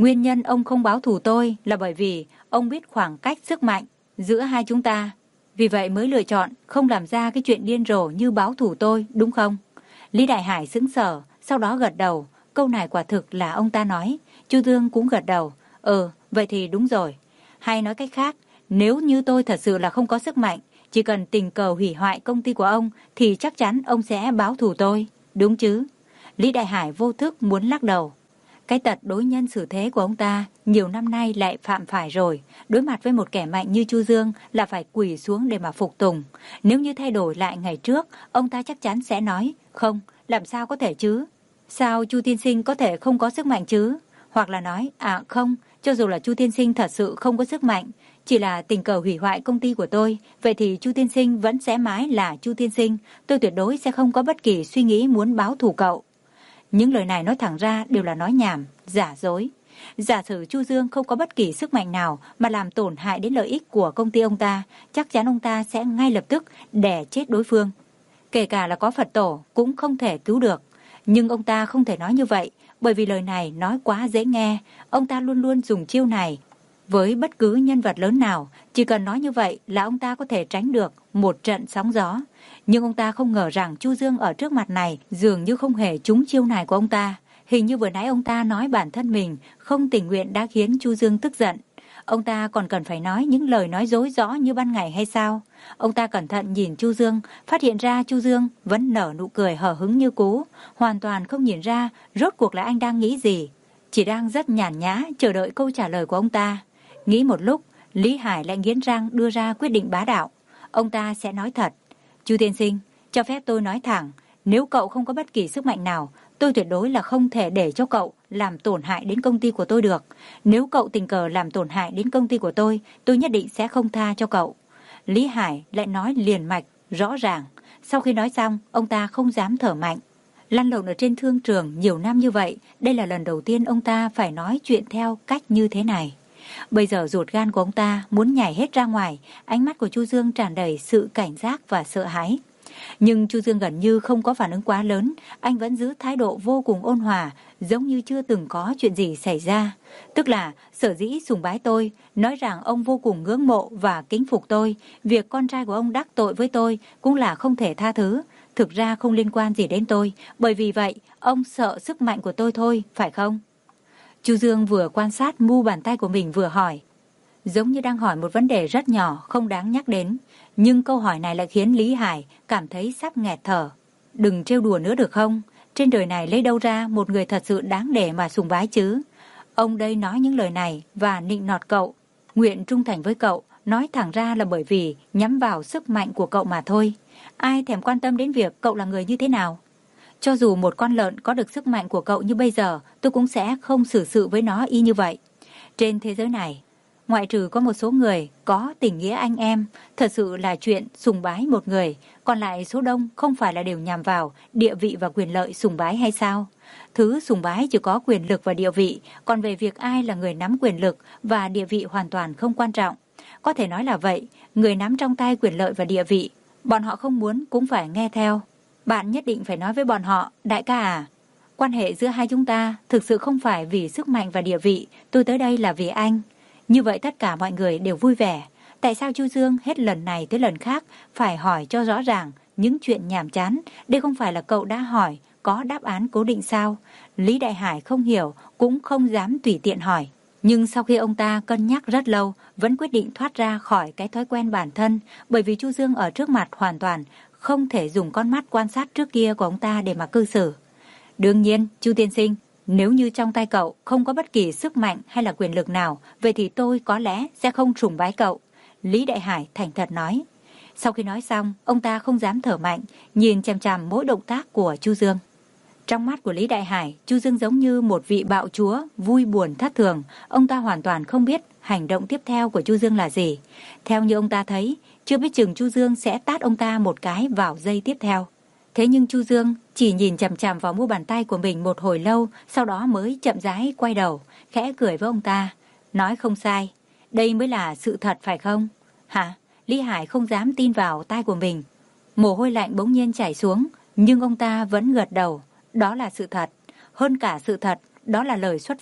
Nguyên nhân ông không báo thù tôi là bởi vì ông biết khoảng cách sức mạnh giữa hai chúng ta. Vì vậy mới lựa chọn không làm ra cái chuyện điên rồ như báo thù tôi, đúng không? Lý Đại Hải sững sờ, sau đó gật đầu. Câu này quả thực là ông ta nói. Chu Dương cũng gật đầu. Ừ, vậy thì đúng rồi. Hay nói cách khác, nếu như tôi thật sự là không có sức mạnh, chỉ cần tình cờ hủy hoại công ty của ông, thì chắc chắn ông sẽ báo thù tôi, đúng chứ? Lý Đại Hải vô thức muốn lắc đầu. Cái tật đối nhân xử thế của ông ta nhiều năm nay lại phạm phải rồi. Đối mặt với một kẻ mạnh như Chu Dương là phải quỳ xuống để mà phục tùng. Nếu như thay đổi lại ngày trước, ông ta chắc chắn sẽ nói, không, làm sao có thể chứ? Sao Chu tiên sinh có thể không có sức mạnh chứ? Hoặc là nói, à không, cho dù là Chu tiên sinh thật sự không có sức mạnh, chỉ là tình cờ hủy hoại công ty của tôi, vậy thì Chu tiên sinh vẫn sẽ mãi là Chu tiên sinh. Tôi tuyệt đối sẽ không có bất kỳ suy nghĩ muốn báo thù cậu. Những lời này nói thẳng ra đều là nói nhảm, giả dối. Giả sử Chu Dương không có bất kỳ sức mạnh nào mà làm tổn hại đến lợi ích của công ty ông ta, chắc chắn ông ta sẽ ngay lập tức đè chết đối phương. Kể cả là có Phật tổ cũng không thể cứu được. Nhưng ông ta không thể nói như vậy, bởi vì lời này nói quá dễ nghe. Ông ta luôn luôn dùng chiêu này với bất cứ nhân vật lớn nào. Chỉ cần nói như vậy là ông ta có thể tránh được một trận sóng gió. Nhưng ông ta không ngờ rằng Chu Dương ở trước mặt này dường như không hề trúng chiêu này của ông ta. Hình như vừa nãy ông ta nói bản thân mình không tình nguyện đã khiến Chu Dương tức giận. Ông ta còn cần phải nói những lời nói dối rõ như ban ngày hay sao? Ông ta cẩn thận nhìn Chu Dương, phát hiện ra Chu Dương vẫn nở nụ cười hờ hững như cũ, hoàn toàn không nhìn ra rốt cuộc là anh đang nghĩ gì. Chỉ đang rất nhàn nhã chờ đợi câu trả lời của ông ta. Nghĩ một lúc, Lý Hải lại nghiến răng đưa ra quyết định bá đạo. Ông ta sẽ nói thật. Chu tiên sinh, cho phép tôi nói thẳng, nếu cậu không có bất kỳ sức mạnh nào, tôi tuyệt đối là không thể để cho cậu làm tổn hại đến công ty của tôi được. Nếu cậu tình cờ làm tổn hại đến công ty của tôi, tôi nhất định sẽ không tha cho cậu. Lý Hải lại nói liền mạch, rõ ràng. Sau khi nói xong, ông ta không dám thở mạnh. Lăn lộn ở trên thương trường nhiều năm như vậy, đây là lần đầu tiên ông ta phải nói chuyện theo cách như thế này. Bây giờ ruột gan của ông ta muốn nhảy hết ra ngoài, ánh mắt của Chu Dương tràn đầy sự cảnh giác và sợ hãi. Nhưng Chu Dương gần như không có phản ứng quá lớn, anh vẫn giữ thái độ vô cùng ôn hòa, giống như chưa từng có chuyện gì xảy ra. Tức là sở dĩ sùng bái tôi, nói rằng ông vô cùng ngưỡng mộ và kính phục tôi, việc con trai của ông đắc tội với tôi cũng là không thể tha thứ. Thực ra không liên quan gì đến tôi, bởi vì vậy ông sợ sức mạnh của tôi thôi, phải không? Chu Dương vừa quan sát mu bàn tay của mình vừa hỏi. Giống như đang hỏi một vấn đề rất nhỏ, không đáng nhắc đến. Nhưng câu hỏi này lại khiến Lý Hải cảm thấy sắp nghẹt thở. Đừng trêu đùa nữa được không? Trên đời này lấy đâu ra một người thật sự đáng để mà sùng bái chứ? Ông đây nói những lời này và nịnh nọt cậu, nguyện trung thành với cậu, nói thẳng ra là bởi vì nhắm vào sức mạnh của cậu mà thôi. Ai thèm quan tâm đến việc cậu là người như thế nào? Cho dù một con lợn có được sức mạnh của cậu như bây giờ, tôi cũng sẽ không xử sự với nó y như vậy. Trên thế giới này, ngoại trừ có một số người có tình nghĩa anh em, thật sự là chuyện sùng bái một người, còn lại số đông không phải là đều nhằm vào địa vị và quyền lợi sùng bái hay sao? Thứ sùng bái chỉ có quyền lực và địa vị, còn về việc ai là người nắm quyền lực và địa vị hoàn toàn không quan trọng. Có thể nói là vậy, người nắm trong tay quyền lợi và địa vị, bọn họ không muốn cũng phải nghe theo. Bạn nhất định phải nói với bọn họ, đại ca à, quan hệ giữa hai chúng ta thực sự không phải vì sức mạnh và địa vị, tôi tới đây là vì anh. Như vậy tất cả mọi người đều vui vẻ. Tại sao Chu Dương hết lần này tới lần khác phải hỏi cho rõ ràng những chuyện nhàm chán? Đây không phải là cậu đã hỏi, có đáp án cố định sao? Lý Đại Hải không hiểu, cũng không dám tùy tiện hỏi. Nhưng sau khi ông ta cân nhắc rất lâu, vẫn quyết định thoát ra khỏi cái thói quen bản thân, bởi vì Chu Dương ở trước mặt hoàn toàn không thể dùng con mắt quan sát trước kia của ông ta để mà cư xử. Đương nhiên, Chu tiên sinh, nếu như trong tay cậu không có bất kỳ sức mạnh hay là quyền lực nào, vậy thì tôi có lẽ sẽ không sùng bái cậu. Lý Đại Hải thành thật nói. Sau khi nói xong, ông ta không dám thở mạnh, nhìn chằm chằm mỗi động tác của Chu Dương. Trong mắt của Lý Đại Hải, Chu Dương giống như một vị bạo chúa, vui buồn thất thường. Ông ta hoàn toàn không biết hành động tiếp theo của Chu Dương là gì. Theo như ông ta thấy, chưa biết chừng Chu Dương sẽ tát ông ta một cái vào giây tiếp theo. Thế nhưng Chu Dương chỉ nhìn chằm chằm vào mu bàn tay của mình một hồi lâu, sau đó mới chậm rãi quay đầu, khẽ cười với ông ta. Nói không sai, đây mới là sự thật phải không? Hả? Lý Hải không dám tin vào tai của mình. Mồ hôi lạnh bỗng nhiên chảy xuống, nhưng ông ta vẫn gật đầu. Đó là sự thật. Hơn cả sự thật, đó là lời xuất phát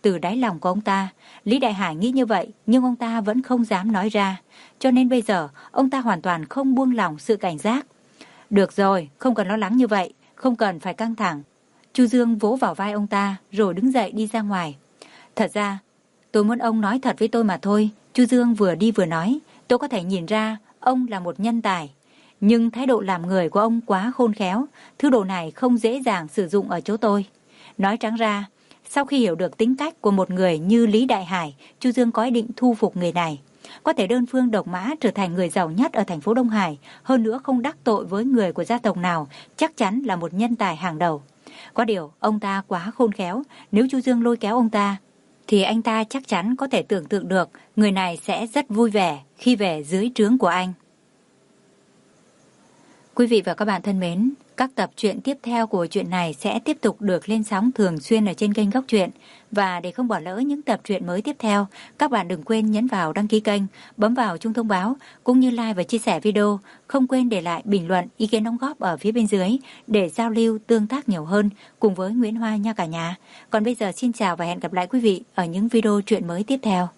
từ đáy lòng của ông ta. Lý Đại Hải nghĩ như vậy, nhưng ông ta vẫn không dám nói ra. Cho nên bây giờ, ông ta hoàn toàn không buông lỏng sự cảnh giác. Được rồi, không cần lo lắng như vậy, không cần phải căng thẳng. Chu Dương vỗ vào vai ông ta, rồi đứng dậy đi ra ngoài. Thật ra, tôi muốn ông nói thật với tôi mà thôi. Chu Dương vừa đi vừa nói, tôi có thể nhìn ra ông là một nhân tài. Nhưng thái độ làm người của ông quá khôn khéo, thứ đồ này không dễ dàng sử dụng ở chỗ tôi. Nói trắng ra, sau khi hiểu được tính cách của một người như Lý Đại Hải, Chu Dương có ý định thu phục người này. Có thể đơn phương độc mã trở thành người giàu nhất ở thành phố Đông Hải, hơn nữa không đắc tội với người của gia tộc nào, chắc chắn là một nhân tài hàng đầu. Có điều, ông ta quá khôn khéo, nếu Chu Dương lôi kéo ông ta, thì anh ta chắc chắn có thể tưởng tượng được người này sẽ rất vui vẻ khi về dưới trướng của anh. Quý vị và các bạn thân mến, các tập truyện tiếp theo của truyện này sẽ tiếp tục được lên sóng thường xuyên ở trên kênh Góc Truyện. Và để không bỏ lỡ những tập truyện mới tiếp theo, các bạn đừng quên nhấn vào đăng ký kênh, bấm vào chuông thông báo, cũng như like và chia sẻ video. Không quên để lại bình luận, ý kiến đóng góp ở phía bên dưới để giao lưu, tương tác nhiều hơn cùng với Nguyễn Hoa nha cả nhà. Còn bây giờ xin chào và hẹn gặp lại quý vị ở những video truyện mới tiếp theo.